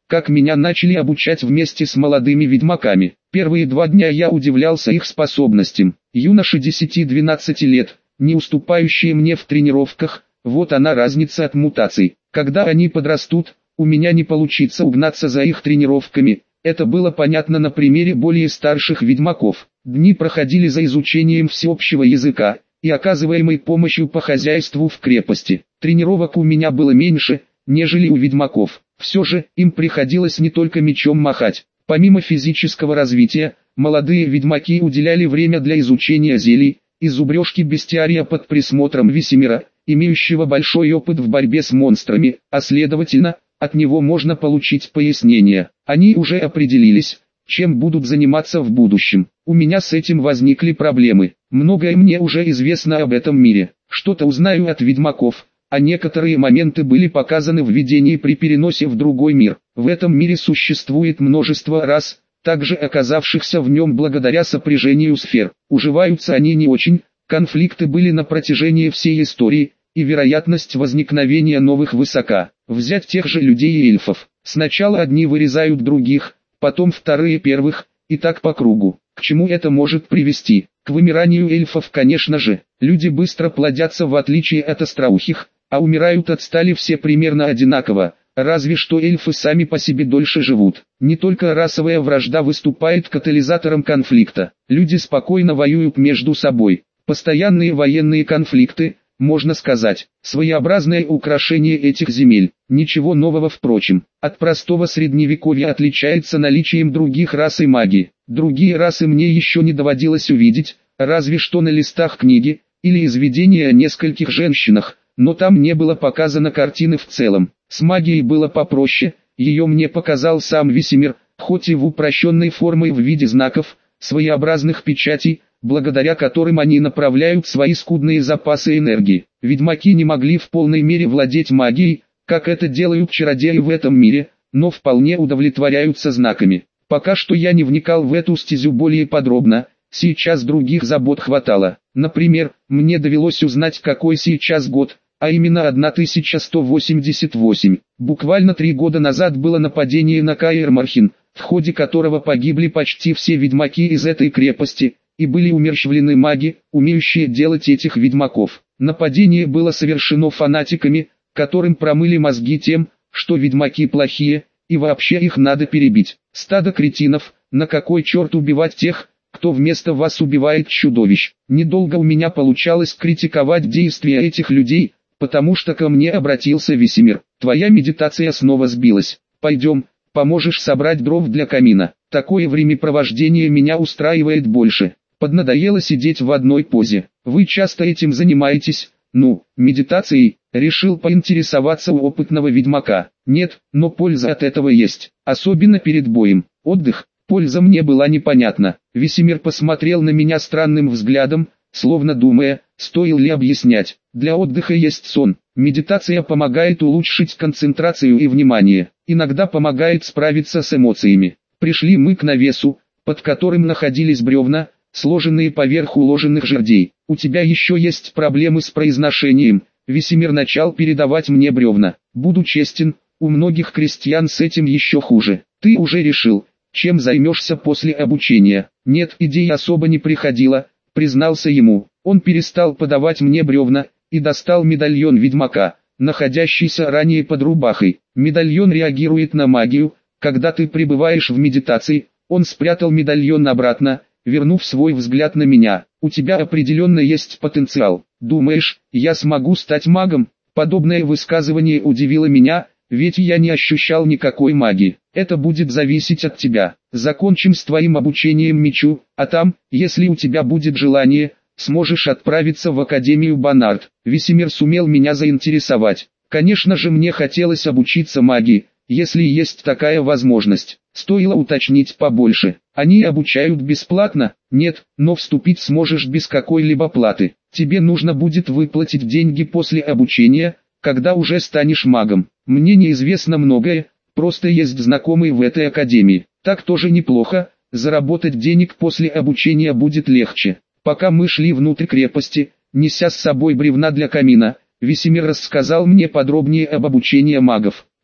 S1: как меня начали обучать вместе с молодыми ведьмаками. Первые два дня я удивлялся их способностям. Юноши десяти-двенадцати лет, не уступающие мне в тренировках, вот она разница от мутаций. Когда они подрастут, у меня не получится угнаться за их тренировками. Это было понятно на примере более старших ведьмаков. Дни проходили за изучением всеобщего языка и оказываемой помощью по хозяйству в крепости. Тренировок у меня было меньше, нежели у ведьмаков. Все же, им приходилось не только мечом махать. Помимо физического развития, молодые ведьмаки уделяли время для изучения зелий и зубрежки бестиария под присмотром Весемира, имеющего большой опыт в борьбе с монстрами, а следовательно, от него можно получить пояснение. Они уже определились, чем будут заниматься в будущем. У меня с этим возникли проблемы. Многое мне уже известно об этом мире. Что-то узнаю от ведьмаков, а некоторые моменты были показаны в видении при переносе в другой мир. В этом мире существует множество рас, также оказавшихся в нем благодаря сопряжению сфер. Уживаются они не очень, конфликты были на протяжении всей истории, и вероятность возникновения новых высока. Взять тех же людей и эльфов. Сначала одни вырезают других, потом вторые первых, и так по кругу. К чему это может привести? К вымиранию эльфов, конечно же. Люди быстро плодятся в отличие от остроухих, а умирают от стали все примерно одинаково, разве что эльфы сами по себе дольше живут. Не только расовая вражда выступает катализатором конфликта. Люди спокойно воюют между собой. Постоянные военные конфликты, можно сказать, своеобразное украшение этих земель. Ничего нового, впрочем. От простого средневековья отличается наличием других рас и магии. Другие расы мне еще не доводилось увидеть, разве что на листах книги, или из видения о нескольких женщинах, но там не было показано картины в целом. С магией было попроще, ее мне показал сам Весемир, хоть и в упрощенной форме в виде знаков, своеобразных печатей, благодаря которым они направляют свои скудные запасы энергии. Ведьмаки не могли в полной мере владеть магией, как это делают чародеи в этом мире, но вполне удовлетворяются знаками. Пока что я не вникал в эту стезю более подробно, сейчас других забот хватало. Например, мне довелось узнать, какой сейчас год, а именно тысяча сто восемьдесят восемь. Буквально три года назад было нападение на Каэр-Мархин, в ходе которого погибли почти все ведьмаки из этой крепости, и были умерщвлены маги, умеющие делать этих ведьмаков. Нападение было совершено фанатиками, которым промыли мозги тем, что ведьмаки плохие, и вообще их надо перебить. Стадо кретинов, на кой черт убивать тех, кто вместо вас убивает чудовищ. Недолго у меня получалось критиковать действия этих людей, потому что ко мне обратился Весемир. Твоя медитация снова сбилась. Пойдем, поможешь собрать дров для камина. Такое времяпровождение меня устраивает больше. Поднадоело сидеть в одной позе. Вы часто этим занимаетесь? Ну, медитацией, решил поинтересоваться у опытного ведьмака. Нет, но польза от этого есть, особенно перед боем. Отдых, польза мне была непонятна. Весемир посмотрел на меня странным взглядом, словно думая, стоило ли объяснять. Для отдыха есть сон. Медитация помогает улучшить концентрацию и внимание. Иногда помогает справиться с эмоциями. Пришли мы к навесу, под которым находились бревна, сложенные поверх уложенных жердей. У тебя еще есть проблемы с произношением. Весемир начал передавать мне бревна. Буду честен, у многих крестьян с этим еще хуже. Ты уже решил, чем займешься после обучения? Нет, идей особо не приходило, признался ему. Он перестал подавать мне бревна и достал медальон ведьмака, находящийся ранее под рубахой. Медальон реагирует на магию. Когда ты пребываешь в медитации, он спрятал медальон обратно, вернув свой взгляд на меня. У тебя определенно есть потенциал. Думаешь, я смогу стать магом? Подобное высказывание удивило меня, ведь я не ощущал никакой магии. Это будет зависеть от тебя. Закончим с твоим обучением мечу, а там, если у тебя будет желание, сможешь отправиться в Академию Банард. Весемир сумел меня заинтересовать. Конечно же, мне хотелось обучиться магии, если есть такая возможность. Стоило уточнить побольше. Они обучают бесплатно? Нет, но вступить сможешь без какой-либо платы. Тебе нужно будет выплатить деньги после обучения, когда уже станешь магом. Мне неизвестно многое, просто есть знакомые в этой академии. Так тоже неплохо, заработать денег после обучения будет легче. Пока мы шли внутрь крепости, неся с собой бревна для камина, Весемир рассказал мне подробнее об обучении магов.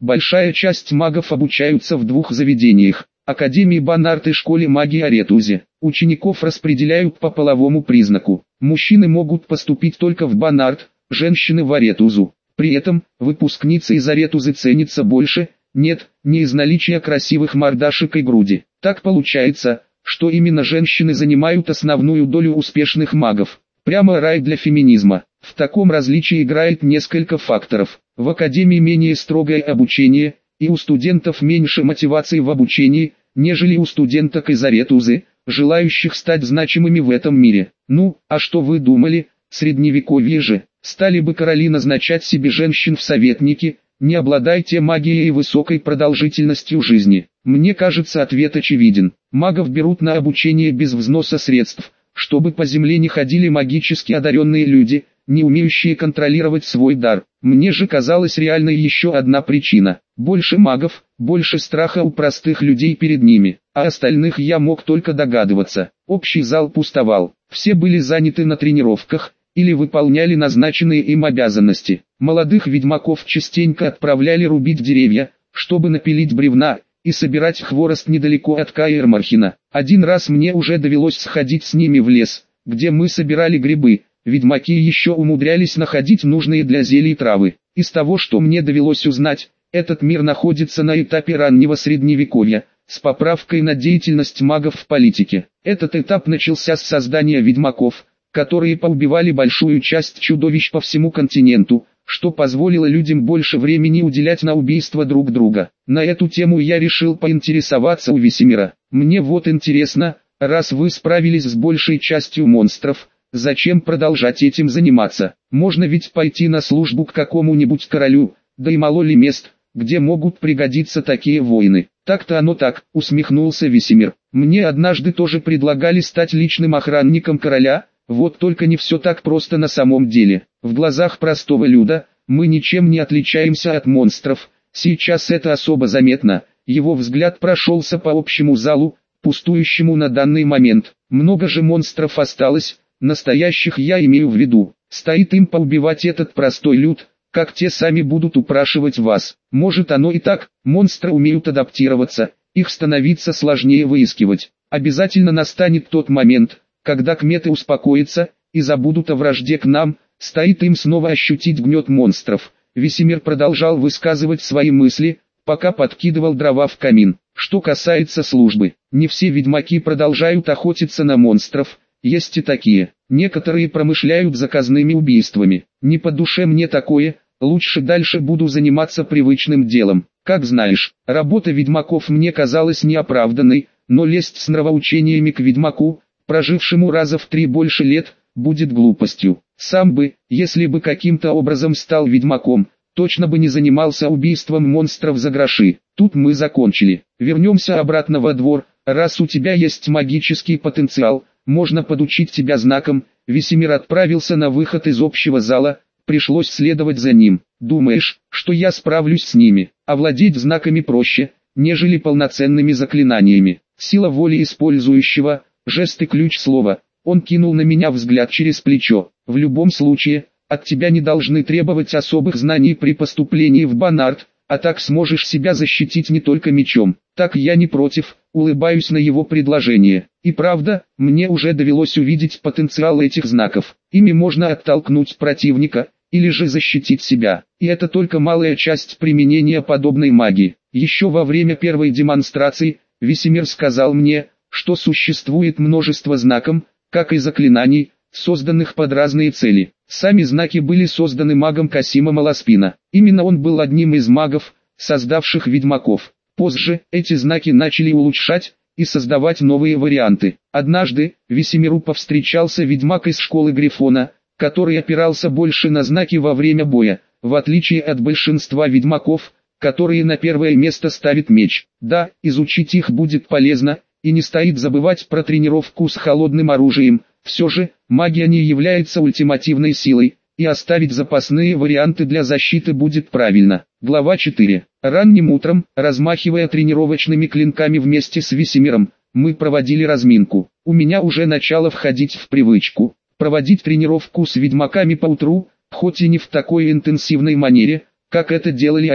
S1: Большая часть магов обучаются в двух заведениях: Академии Банарт и Школе магии Аретузе. Учеников распределяют по половому признаку. Мужчины могут поступить только в Банарт, женщины в Аретузу. При этом, выпускница из Аретузы ценится больше, нет, не из наличия красивых мордашек и груди. Так получается, что именно женщины занимают основную долю успешных магов. Прямо рай для феминизма. В таком различии играет несколько факторов. В академии менее строгое обучение, и у студентов меньше мотивации в обучении, нежели у студенток из Аретузы, желающих стать значимыми в этом мире. Ну, а что вы думали, средневековье же, стали бы короли назначать себе женщин в советники, не обладайте магией и высокой продолжительностью жизни? Мне кажется, ответ очевиден. Магов берут на обучение без взноса средств, чтобы по земле не ходили магически одаренные люди, не умеющие контролировать свой дар. Мне же казалась реальной еще одна причина. Больше магов, больше страха у простых людей перед ними, а остальных я мог только догадываться. Общий зал пустовал, все были заняты на тренировках, или выполняли назначенные им обязанности. Молодых ведьмаков частенько отправляли рубить деревья, чтобы напилить бревна, и собирать хворост недалеко от Каэрмархена. Один раз мне уже довелось сходить с ними в лес, где мы собирали грибы. Ведьмаки еще умудрялись находить нужные для зелий травы. Из того, что мне довелось узнать, этот мир находится на этапе раннего средневековья, с поправкой на деятельность магов в политике. Этот этап начался с создания ведьмаков, которые поубивали большую часть чудовищ по всему континенту, что позволило людям больше времени уделять на убийство друг друга. На эту тему я решил поинтересоваться у Весемира. Мне вот интересно, раз вы справились с большей частью монстров, зачем продолжать этим заниматься? Можно ведь пойти на службу к какому-нибудь королю, да и мало ли мест, где могут пригодиться такие воины. Так-то оно так, усмехнулся Весемир. Мне однажды тоже предлагали стать личным охранником короля, вот только не все так просто на самом деле. В глазах простого люда, мы ничем не отличаемся от монстров, сейчас это особо заметно. Его взгляд прошелся по общему залу, пустующему на данный момент. Много же монстров осталось, настоящих я имею в виду. Стоит им поубивать этот простой люд, как те сами будут упрашивать вас. Может оно и так, монстры умеют адаптироваться, их становится сложнее выискивать. Обязательно настанет тот момент, когда кметы успокоятся и забудут о вражде к нам, стоит им снова ощутить гнет монстров. Весемир продолжал высказывать свои мысли, пока подкидывал дрова в камин. Что касается службы, не все ведьмаки продолжают охотиться на монстров, есть и такие. Некоторые промышляют заказными убийствами. Не по душе мне такое, лучше дальше буду заниматься привычным делом. Как знаешь, работа ведьмаков мне казалась неоправданной, но лезть с нравоучениями к ведьмаку, прожившему раза в три больше лет, будет глупостью. Сам бы, если бы каким-то образом стал ведьмаком, точно бы не занимался убийством монстров за гроши. Тут мы закончили. Вернемся обратно во двор. Раз у тебя есть магический потенциал, можно подучить тебя знаком. Весемир отправился на выход из общего зала, пришлось следовать за ним. Думаешь, что я справлюсь с ними? Овладеть знаками проще, нежели полноценными заклинаниями. Сила воли использующего, жест и ключ слова. Он кинул на меня взгляд через плечо. В любом случае, от тебя не должны требовать особых знаний при поступлении в Банарт, а так сможешь себя защитить не только мечом. Так я не против, улыбаюсь на его предложение. И правда, мне уже довелось увидеть потенциал этих знаков. Ими можно оттолкнуть противника, или же защитить себя. И это только малая часть применения подобной магии. Еще во время первой демонстрации, Весемир сказал мне, что существует множество знаков, как и заклинаний, созданных под разные цели. Сами знаки были созданы магом Касима Маласпина. Именно он был одним из магов, создавших ведьмаков. Позже, эти знаки начали улучшать и создавать новые варианты. Однажды, Весемиру повстречался ведьмак из школы Грифона, который опирался больше на знаки во время боя, в отличие от большинства ведьмаков, которые на первое место ставят меч. Да, изучить их будет полезно, и не стоит забывать про тренировку с холодным оружием. Все же, магия не является ультимативной силой, и оставить запасные варианты для защиты будет правильно. Глава четыре. Ранним утром, размахивая тренировочными клинками вместе с Весемиром, мы проводили разминку. У меня уже начало входить в привычку проводить тренировку с ведьмаками по утру, хоть и не в такой интенсивной манере, как это делали они.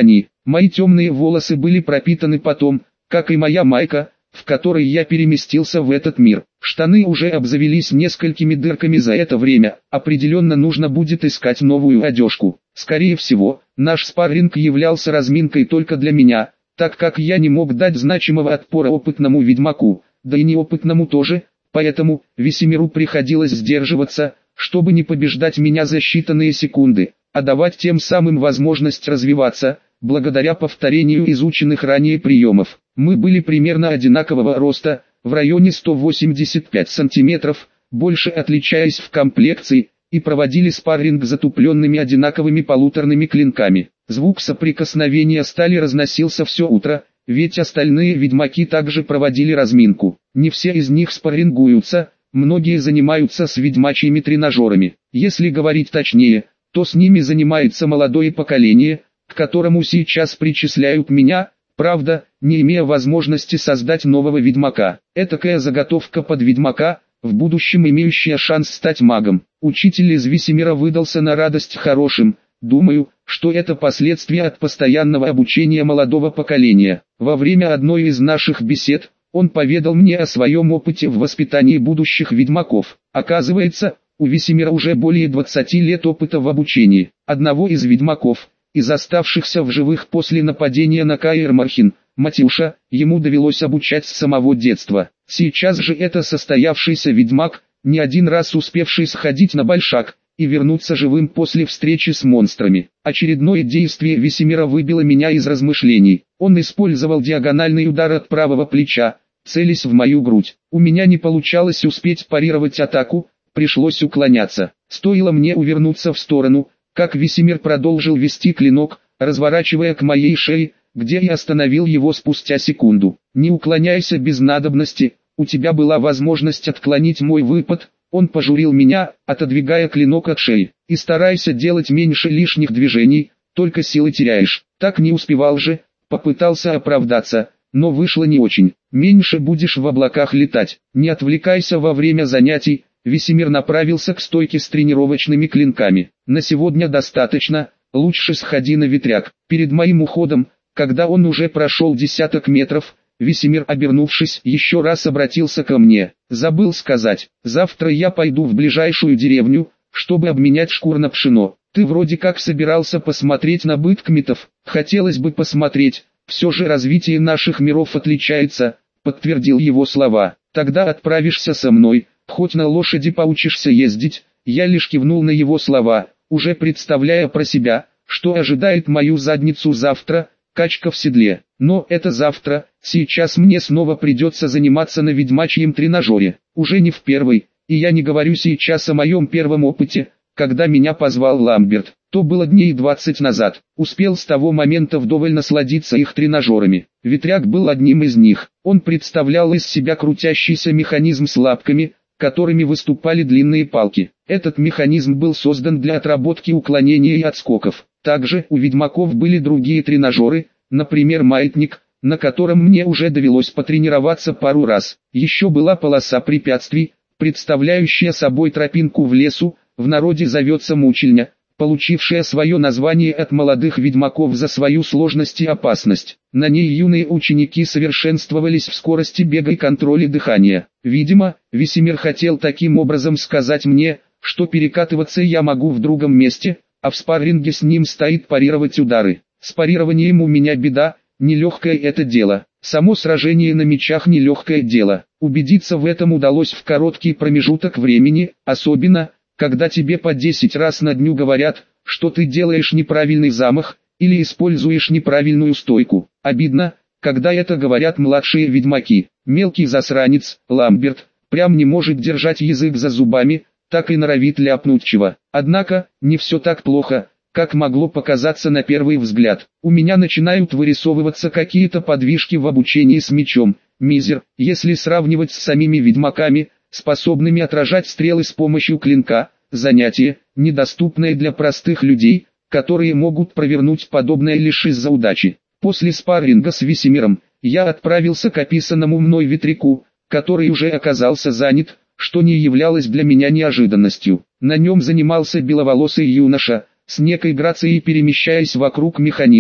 S1: Мои темные волосы были пропитаны потом, как и моя майка, в которой я переместился в этот мир. Штаны уже обзавелись несколькими дырками за это время, определенно нужно будет искать новую одежку. Скорее всего, наш спарринг являлся разминкой только для меня, так как я не мог дать значимого отпора опытному ведьмаку, да и неопытному тоже, поэтому Весемиру приходилось сдерживаться, чтобы не побеждать меня за считанные секунды, а давать тем самым возможность развиваться, благодаря повторению изученных ранее приемов. Мы были примерно одинакового роста, в районе сто восемьдесят пять сантиметров, больше отличаясь в комплекции, и проводили спарринг затупленными одинаковыми полуторными клинками. Звук соприкосновения стали разносился все утро, ведь остальные ведьмаки также проводили разминку. Не все из них спаррингуются, многие занимаются с ведьмачьими тренажерами. Если говорить точнее, то с ними занимается молодое поколение, к которому сейчас причисляют меня, правда, не имея возможности создать нового ведьмака. Этакая заготовка под ведьмака, в будущем имеющая шанс стать магом. Учитель из Весемира выдался на радость хорошим, думаю, что это последствия от постоянного обучения молодого поколения. Во время одной из наших бесед, он поведал мне о своем опыте в воспитании будущих ведьмаков. Оказывается, у Весемира уже более двадцати лет опыта в обучении. Одного из ведьмаков, из оставшихся в живых после нападения на Каэр-Мархин, Матюша, ему довелось обучать с самого детства. Сейчас же это состоявшийся ведьмак, не один раз успевший сходить на большак, и вернуться живым после встречи с монстрами. Очередное действие Весемира выбило меня из размышлений. Он использовал диагональный удар от правого плеча, целясь в мою грудь. У меня не получалось успеть парировать атаку, пришлось уклоняться. Стоило мне увернуться в сторону, как Весемир продолжил вести клинок, разворачивая к моей шее, где я остановил его спустя секунду. «Не уклоняйся без надобности, у тебя была возможность отклонить мой выпад», он пожурил меня, отодвигая клинок от шеи. «И старайся делать меньше лишних движений, только силы теряешь». «Так не успевал же», попытался оправдаться, но вышло не очень. «Меньше будешь в облаках летать, не отвлекайся во время занятий». Весемир направился к стойке с тренировочными клинками. «На сегодня достаточно, лучше сходи на ветряк». Перед моим уходом, когда он уже прошел десяток метров, Весемир, обернувшись, еще раз обратился ко мне. «Забыл сказать, завтра я пойду в ближайшую деревню, чтобы обменять шкур на пшено. Ты вроде как собирался посмотреть на быт кметов». «Хотелось бы посмотреть, все же развитие наших миров отличается», подтвердил его слова. «Тогда отправишься со мной, хоть на лошади поучишься ездить». Я лишь кивнул на его слова, уже представляя про себя, что ожидает мою задницу завтра, качка в седле. Но это завтра, сейчас мне снова придется заниматься на ведьмачьем тренажере. Уже не в первый, и я не говорю сейчас о моем первом опыте, когда меня позвал Ламберт. То было дней двадцать назад. Успел с того момента вдоволь насладиться их тренажерами. Ветряк был одним из них. Он представлял из себя крутящийся механизм с лапками, которыми выступали длинные палки. Этот механизм был создан для отработки уклонения и отскоков. Также у ведьмаков были другие тренажеры, например маятник, на котором мне уже довелось потренироваться пару раз. Еще была полоса препятствий, представляющая собой тропинку в лесу, в народе зовется мучельня, получившая свое название от молодых ведьмаков за свою сложность и опасность. На ней юные ученики совершенствовались в скорости бега и контроле дыхания. Видимо, Весемир хотел таким образом сказать мне, что перекатываться я могу в другом месте, а в спарринге с ним стоит парировать удары. С парированием у меня беда, нелегкое это дело. Само сражение на мечах нелегкое дело. Убедиться в этом удалось в короткий промежуток времени, особенно, когда тебе по десять раз на дню говорят, что ты делаешь неправильный замах, или используешь неправильную стойку. Обидно, когда это говорят младшие ведьмаки. Мелкий засранец, Ламберт, прям не может держать язык за зубами, так и норовит ляпнуть чего. Однако, не все так плохо, как могло показаться на первый взгляд. У меня начинают вырисовываться какие-то подвижки в обучении с мечом. Мизер, если сравнивать с самими ведьмаками, способными отражать стрелы с помощью клинка, занятие, недоступное для простых людей, которые могут провернуть подобное лишь из-за удачи. После спарринга с Весемиром, я отправился к описанному мной ветряку, который уже оказался занят, что не являлось для меня неожиданностью. На нем занимался беловолосый юноша, с некой грацией перемещаясь вокруг механизма,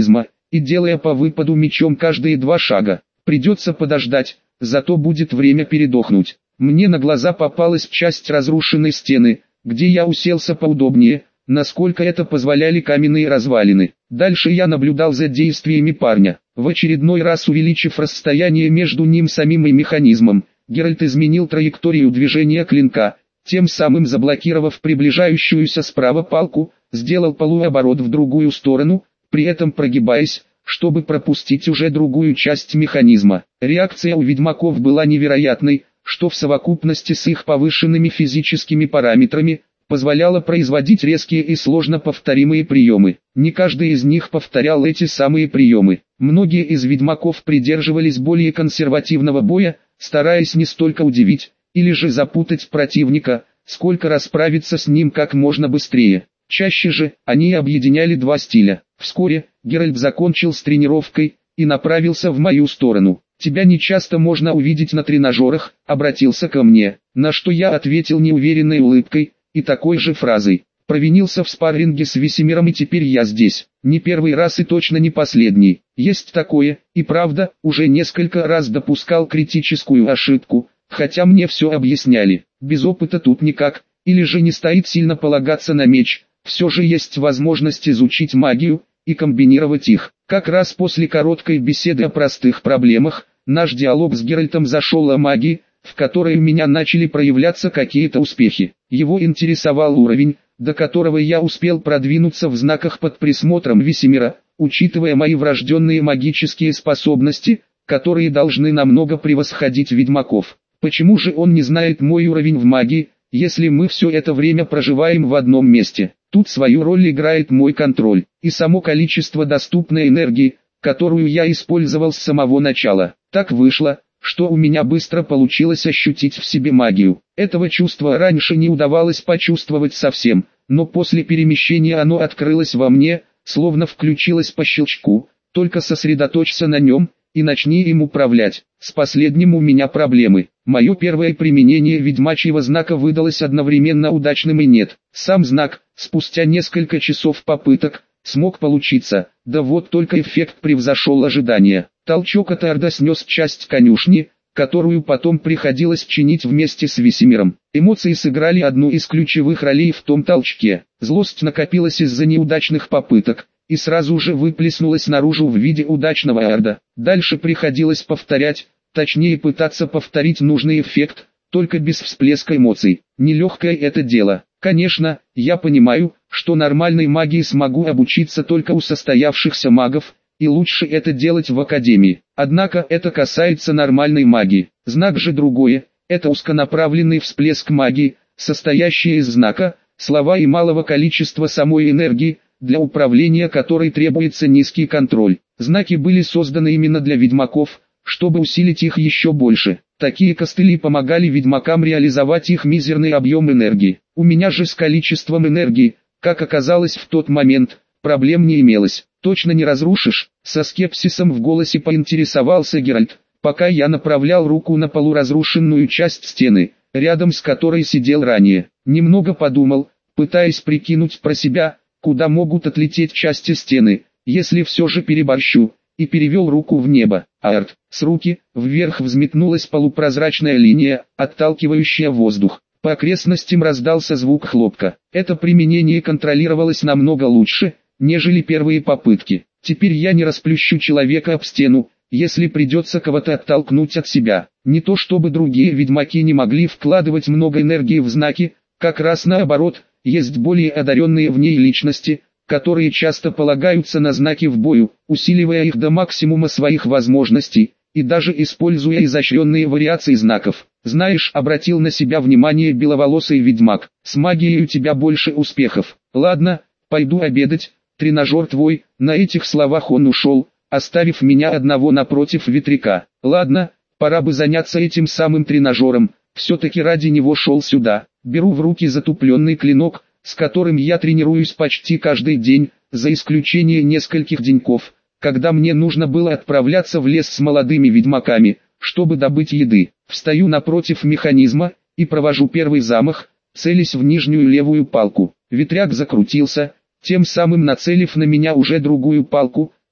S1: и делая по выпаду мечом каждые два шага. Придется подождать, зато будет время передохнуть. Мне на глаза попалась часть разрушенной стены, где я уселся поудобнее, насколько это позволяли каменные развалины. Дальше я наблюдал за действиями парня. В очередной раз увеличив расстояние между ним самим и механизмом, Геральт изменил траекторию движения клинка, тем самым заблокировав приближающуюся справа палку, сделал полуоборот в другую сторону, при этом прогибаясь, чтобы пропустить уже другую часть механизма. Реакция у ведьмаков была невероятной, что в совокупности с их повышенными физическими параметрами, позволяло производить резкие и сложно повторимые приемы. Не каждый из них повторял эти самые приемы. Многие из ведьмаков придерживались более консервативного боя, стараясь не столько удивить, или же запутать противника, сколько расправиться с ним как можно быстрее. Чаще же, они объединяли два стиля. Вскоре, Геральт закончил с тренировкой и направился в мою сторону. «Тебя нечасто можно увидеть на тренажерах», — обратился ко мне, на что я ответил неуверенной улыбкой и такой же фразой. «Провинился в спарринге с Весемиром, и теперь я здесь. Не первый раз и точно не последний. Есть такое, и правда, уже несколько раз допускал критическую ошибку, хотя мне все объясняли. Без опыта тут никак, или же не стоит сильно полагаться на меч. Все же есть возможность изучить магию и комбинировать их». Как раз после короткой беседы о простых проблемах, наш диалог с Геральтом зашел о магии, в которой у меня начали проявляться какие-то успехи. Его интересовал уровень, до которого я успел продвинуться в знаках под присмотром Весемира, учитывая мои врожденные магические способности, которые должны намного превосходить ведьмаков. Почему же он не знает мой уровень в магии, если мы все это время проживаем в одном месте? Тут свою роль играет мой контроль, и само количество доступной энергии, которую я использовал с самого начала. Так вышло, что у меня быстро получилось ощутить в себе магию. Этого чувства раньше не удавалось почувствовать совсем, но после перемещения оно открылось во мне, словно включилось по щелчку. Только сосредоточься на нем и начни им управлять. С последним у меня проблемы. Мое первое применение ведьмачьего знака выдалось одновременно удачным и нет. Сам знак, спустя несколько часов попыток, смог получиться, да вот только эффект превзошел ожидания. Толчок от Эрда снес часть конюшни, которую потом приходилось чинить вместе с Весемиром. Эмоции сыграли одну из ключевых ролей в том толчке. Злость накопилась из-за неудачных попыток, и сразу же выплеснулась наружу в виде удачного Эрда. Дальше приходилось повторять, точнее пытаться повторить нужный эффект, только без всплеска эмоций. Нелегкое это дело. Конечно, я понимаю, что нормальной магии смогу обучиться только у состоявшихся магов, и лучше это делать в академии. Однако это касается нормальной магии. Знак же другое, это узконаправленный всплеск магии, состоящий из знака, слова и малого количества самой энергии, для управления которой требуется низкий контроль. Знаки были созданы именно для ведьмаков, чтобы усилить их еще больше. Такие костыли помогали ведьмакам реализовать их мизерный объем энергии. У меня же с количеством энергии, как оказалось в тот момент, проблем не имелось. «Точно не разрушишь?» — со скепсисом в голосе поинтересовался Геральт, пока я направлял руку на полуразрушенную часть стены, рядом с которой сидел ранее. Немного подумал, пытаясь прикинуть про себя, куда могут отлететь части стены, если все же переборщу, и перевел руку в небо. Арт, с руки, вверх взметнулась полупрозрачная линия, отталкивающая воздух. По окрестностям раздался звук хлопка. Это применение контролировалось намного лучше, нежели первые попытки. Теперь я не расплющу человека об стену, если придется кого-то оттолкнуть от себя. Не то чтобы другие ведьмаки не могли вкладывать много энергии в знаки, как раз наоборот, есть более одаренные в ней личности, которые часто полагаются на знаки в бою, усиливая их до максимума своих возможностей, и даже используя изощренные вариации знаков. «Знаешь», — обратил на себя внимание беловолосый ведьмак, — «с магией у тебя больше успехов. Ладно, пойду обедать, тренажер твой». На этих словах он ушел, оставив меня одного напротив ветряка. Ладно, пора бы заняться этим самым тренажером, все-таки ради него шел сюда. Беру в руки затупленный клинок, с которым я тренируюсь почти каждый день, за исключением нескольких деньков, когда мне нужно было отправляться в лес с молодыми ведьмаками, чтобы добыть еды. Встаю напротив механизма и провожу первый замах, целясь в нижнюю левую палку. Ветряк закрутился, тем самым нацелив на меня уже другую палку,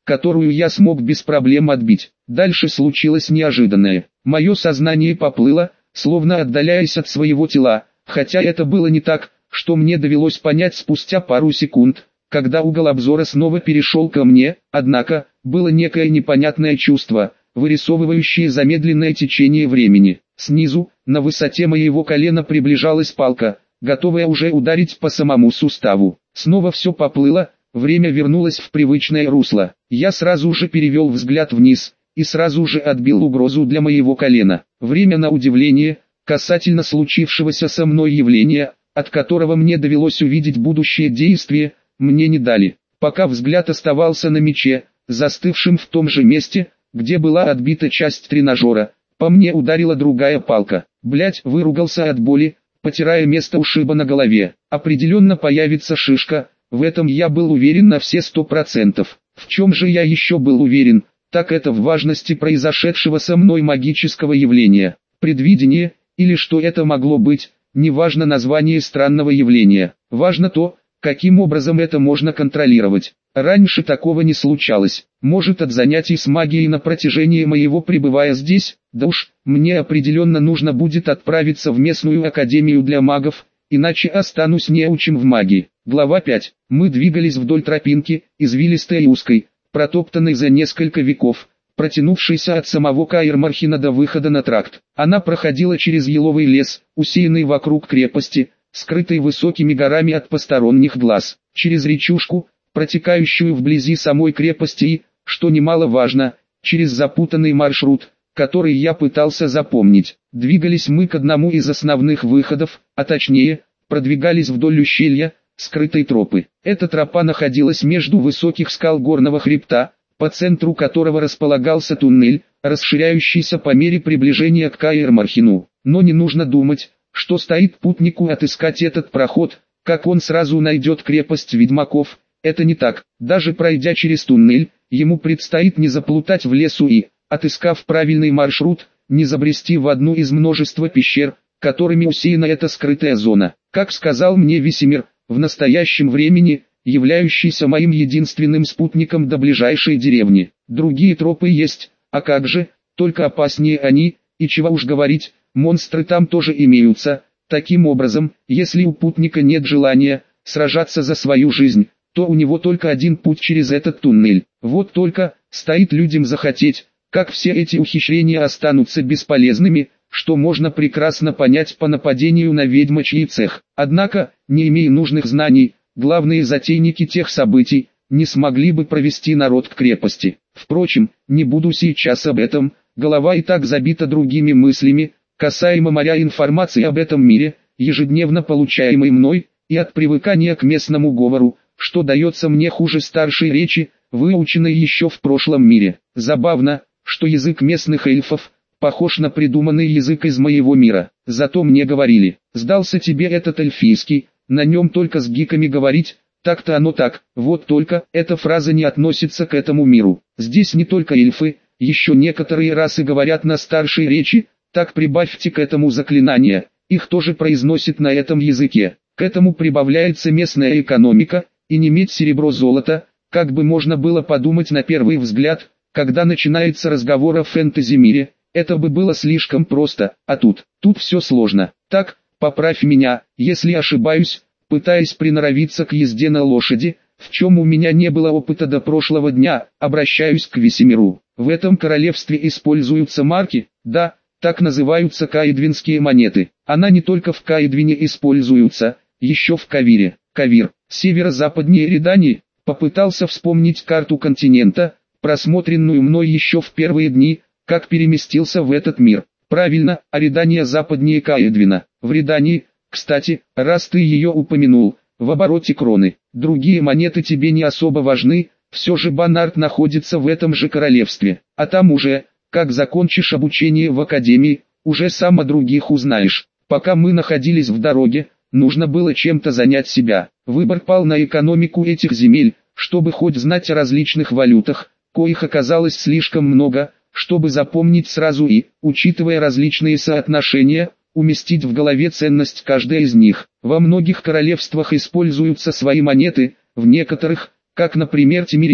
S1: которую я смог без проблем отбить. Дальше случилось неожиданное. Мое сознание поплыло, словно отдаляясь от своего тела, хотя это было не так, что мне довелось понять спустя пару секунд, когда угол обзора снова перешел ко мне, однако, было некое непонятное чувство, вырисовывающее замедленное течение времени. Снизу, на высоте моего колена приближалась палка, готовая уже ударить по самому суставу. Снова все поплыло, время вернулось в привычное русло. Я сразу же перевел взгляд вниз, и сразу же отбил угрозу для моего колена. Время на удивление, касательно случившегося со мной явления, от которого мне довелось увидеть будущее действие, мне не дали. Пока взгляд оставался на мече, застывшем в том же месте, где была отбита часть тренажера, по мне ударила другая палка. Блять, выругался от боли, потирая место ушиба на голове. Определенно появится шишка, в этом я был уверен на все сто процентов. В чем же я еще был уверен, так это в важности произошедшего со мной магического явления. Предвидение, или что это могло быть, не важно название странного явления. Важно то, каким образом это можно контролировать. Раньше такого не случалось. Может, от занятий с магией на протяжении моего пребывания здесь, да уж, мне определенно нужно будет отправиться в местную академию для магов, иначе останусь неучим в магии. Глава пять. Мы двигались вдоль тропинки, извилистой и узкой, протоптанной за несколько веков, протянувшейся от самого Каэр-Мархина до выхода на тракт. Она проходила через еловый лес, усеянный вокруг крепости, скрытый высокими горами от посторонних глаз, через речушку, протекающую вблизи самой крепости и, что немаловажно, через запутанный маршрут, который я пытался запомнить. Двигались мы к одному из основных выходов, а точнее, продвигались вдоль ущелья, скрытой тропы. Эта тропа находилась между высоких скал горного хребта, по центру которого располагался туннель, расширяющийся по мере приближения к Каэр-Мархину. Но не нужно думать, что стоит путнику отыскать этот проход, как он сразу найдет крепость ведьмаков. Это не так. Даже пройдя через туннель, ему предстоит не заплутать в лесу и, отыскав правильный маршрут, не забрести в одну из множества пещер, которыми усеяна эта скрытая зона. Как сказал мне Весемир, в настоящем времени, являющийся моим единственным спутником до ближайшей деревни. Другие тропы есть, а как же, только опаснее они, и чего уж говорить, монстры там тоже имеются. Таким образом, если у путника нет желания сражаться за свою жизнь, то у него только один путь через этот туннель. Вот только, стоит людям захотеть, как все эти ухищрения останутся бесполезными, что можно прекрасно понять по нападению на ведьмачий цех. Однако, не имея нужных знаний, главные затейники тех событий не смогли бы провести народ к крепости. Впрочем, не буду сейчас об этом, голова и так забита другими мыслями, касаемо моя информации об этом мире, ежедневно получаемой мной, и от привыкания к местному говору, что дается мне хуже старшей речи, выученной еще в прошлом мире. Забавно, что язык местных эльфов похож на придуманный язык из моего мира. Зато мне говорили: сдался тебе этот эльфийский, на нем только с гиками говорить, так-то оно так. Вот только, эта фраза не относится к этому миру. Здесь не только эльфы, еще некоторые расы говорят на старшей речи, так прибавьте к этому заклинания, их тоже произносят на этом языке. К этому прибавляется местная экономика, и не медь серебро-золото, как бы можно было подумать на первый взгляд, когда начинается разговор о фэнтези-мире, это бы было слишком просто, а тут, тут все сложно. Так, поправь меня, если ошибаюсь, пытаясь приноровиться к езде на лошади, в чем у меня не было опыта до прошлого дня, обращаюсь к Весемиру. В этом королевстве используются марки, да, так называются каэдвинские монеты. Она не только в Каэдвине используется, еще в Кавире. Кавир, северо-западнее Редании, попытался вспомнить карту континента, просмотренную мной еще в первые дни, как переместился в этот мир. Правильно, а Редания западнее Каэдвина. В Редании, кстати, раз ты ее упомянул, в обороте кроны. Другие монеты тебе не особо важны, все же Банарт находится в этом же королевстве. А там уже, как закончишь обучение в академии, уже сам о других узнаешь. Пока мы находились в дороге, нужно было чем-то занять себя. Выбор пал на экономику этих земель, чтобы хоть знать о различных валютах, коих оказалось слишком много, чтобы запомнить сразу и, учитывая различные соотношения, уместить в голове ценность каждой из них. Во многих королевствах используются свои монеты, в некоторых, как например Тимире,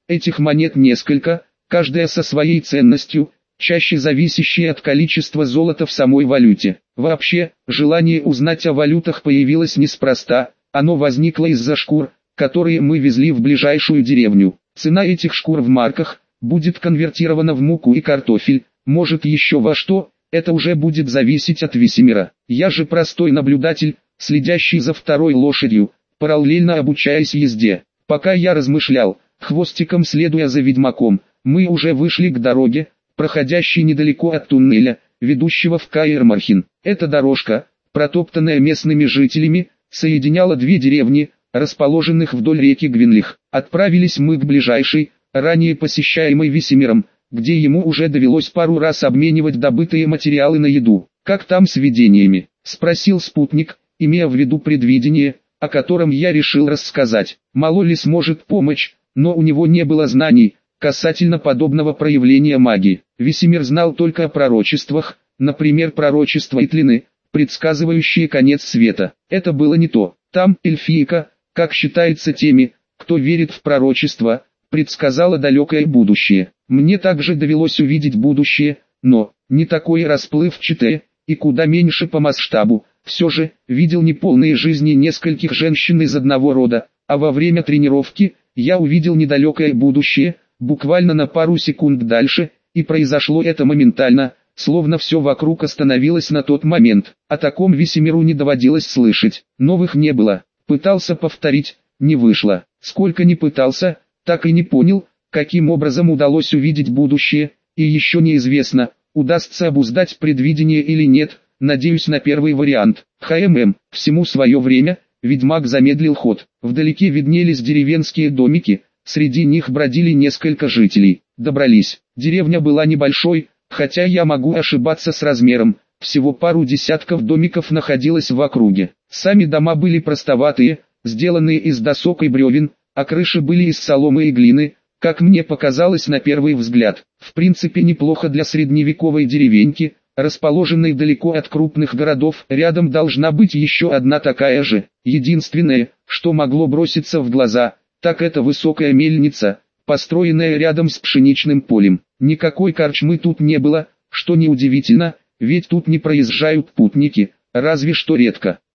S1: Этих монет несколько, каждая со своей ценностью, чаще зависящие от количества золота в самой валюте. Вообще, желание узнать о валютах появилось неспроста, оно возникло из-за шкур, которые мы везли в ближайшую деревню. Цена этих шкур в марках будет конвертирована в муку и картофель, может еще во что, это уже будет зависеть от Весемира. Я же простой наблюдатель, следящий за второй лошадью, параллельно обучаясь езде. Пока я размышлял, хвостиком следуя за ведьмаком, мы уже вышли к дороге, проходящей недалеко от туннеля, ведущего в Каэр-Мархин. Эта дорожка, протоптанная местными жителями, соединяла две деревни, расположенных вдоль реки Гвинлих. Отправились мы к ближайшей, ранее посещаемой Весемиром, где ему уже довелось пару раз обменивать добытые материалы на еду. «Как там с видениями?» – спросил спутник, имея в виду предвидение, о котором я решил рассказать. Мало ли сможет помочь, но у него не было знаний касательно подобного проявления магии. Весемир знал только о пророчествах, например, пророчество Итлины, предсказывающие конец света. Это было не то. Там эльфийка, как считается теми, кто верит в пророчество, предсказала далекое будущее. Мне также довелось увидеть будущее, но не такое расплывчатое и куда меньше по масштабу. Все же, видел неполные жизни нескольких женщин из одного рода, а во время тренировки я увидел недалекое будущее, буквально на пару секунд дальше, и произошло это моментально, словно все вокруг остановилось на тот момент. О таком Весемиру не доводилось слышать, новых не было. Пытался повторить, не вышло. Сколько ни пытался, так и не понял, каким образом удалось увидеть будущее, и еще неизвестно, удастся обуздать предвидение или нет. Надеюсь на первый вариант. ХММ, всему свое время, ведьмак замедлил ход. Вдалеке виднелись деревенские домики, среди них бродили несколько жителей. Добрались. Деревня была небольшой, хотя я могу ошибаться с размером, всего пару десятков домиков находилось в округе. Сами дома были простоватые, сделанные из досок и бревен, а крыши были из соломы и глины, как мне показалось на первый взгляд. В принципе неплохо для средневековой деревеньки, расположенной далеко от крупных городов. Рядом должна быть еще одна такая же. Единственное, что могло броситься в глаза, так это высокая мельница, построенная рядом с пшеничным полем. Никакой корчмы тут не было, что неудивительно, ведь тут не проезжают путники, разве что редко.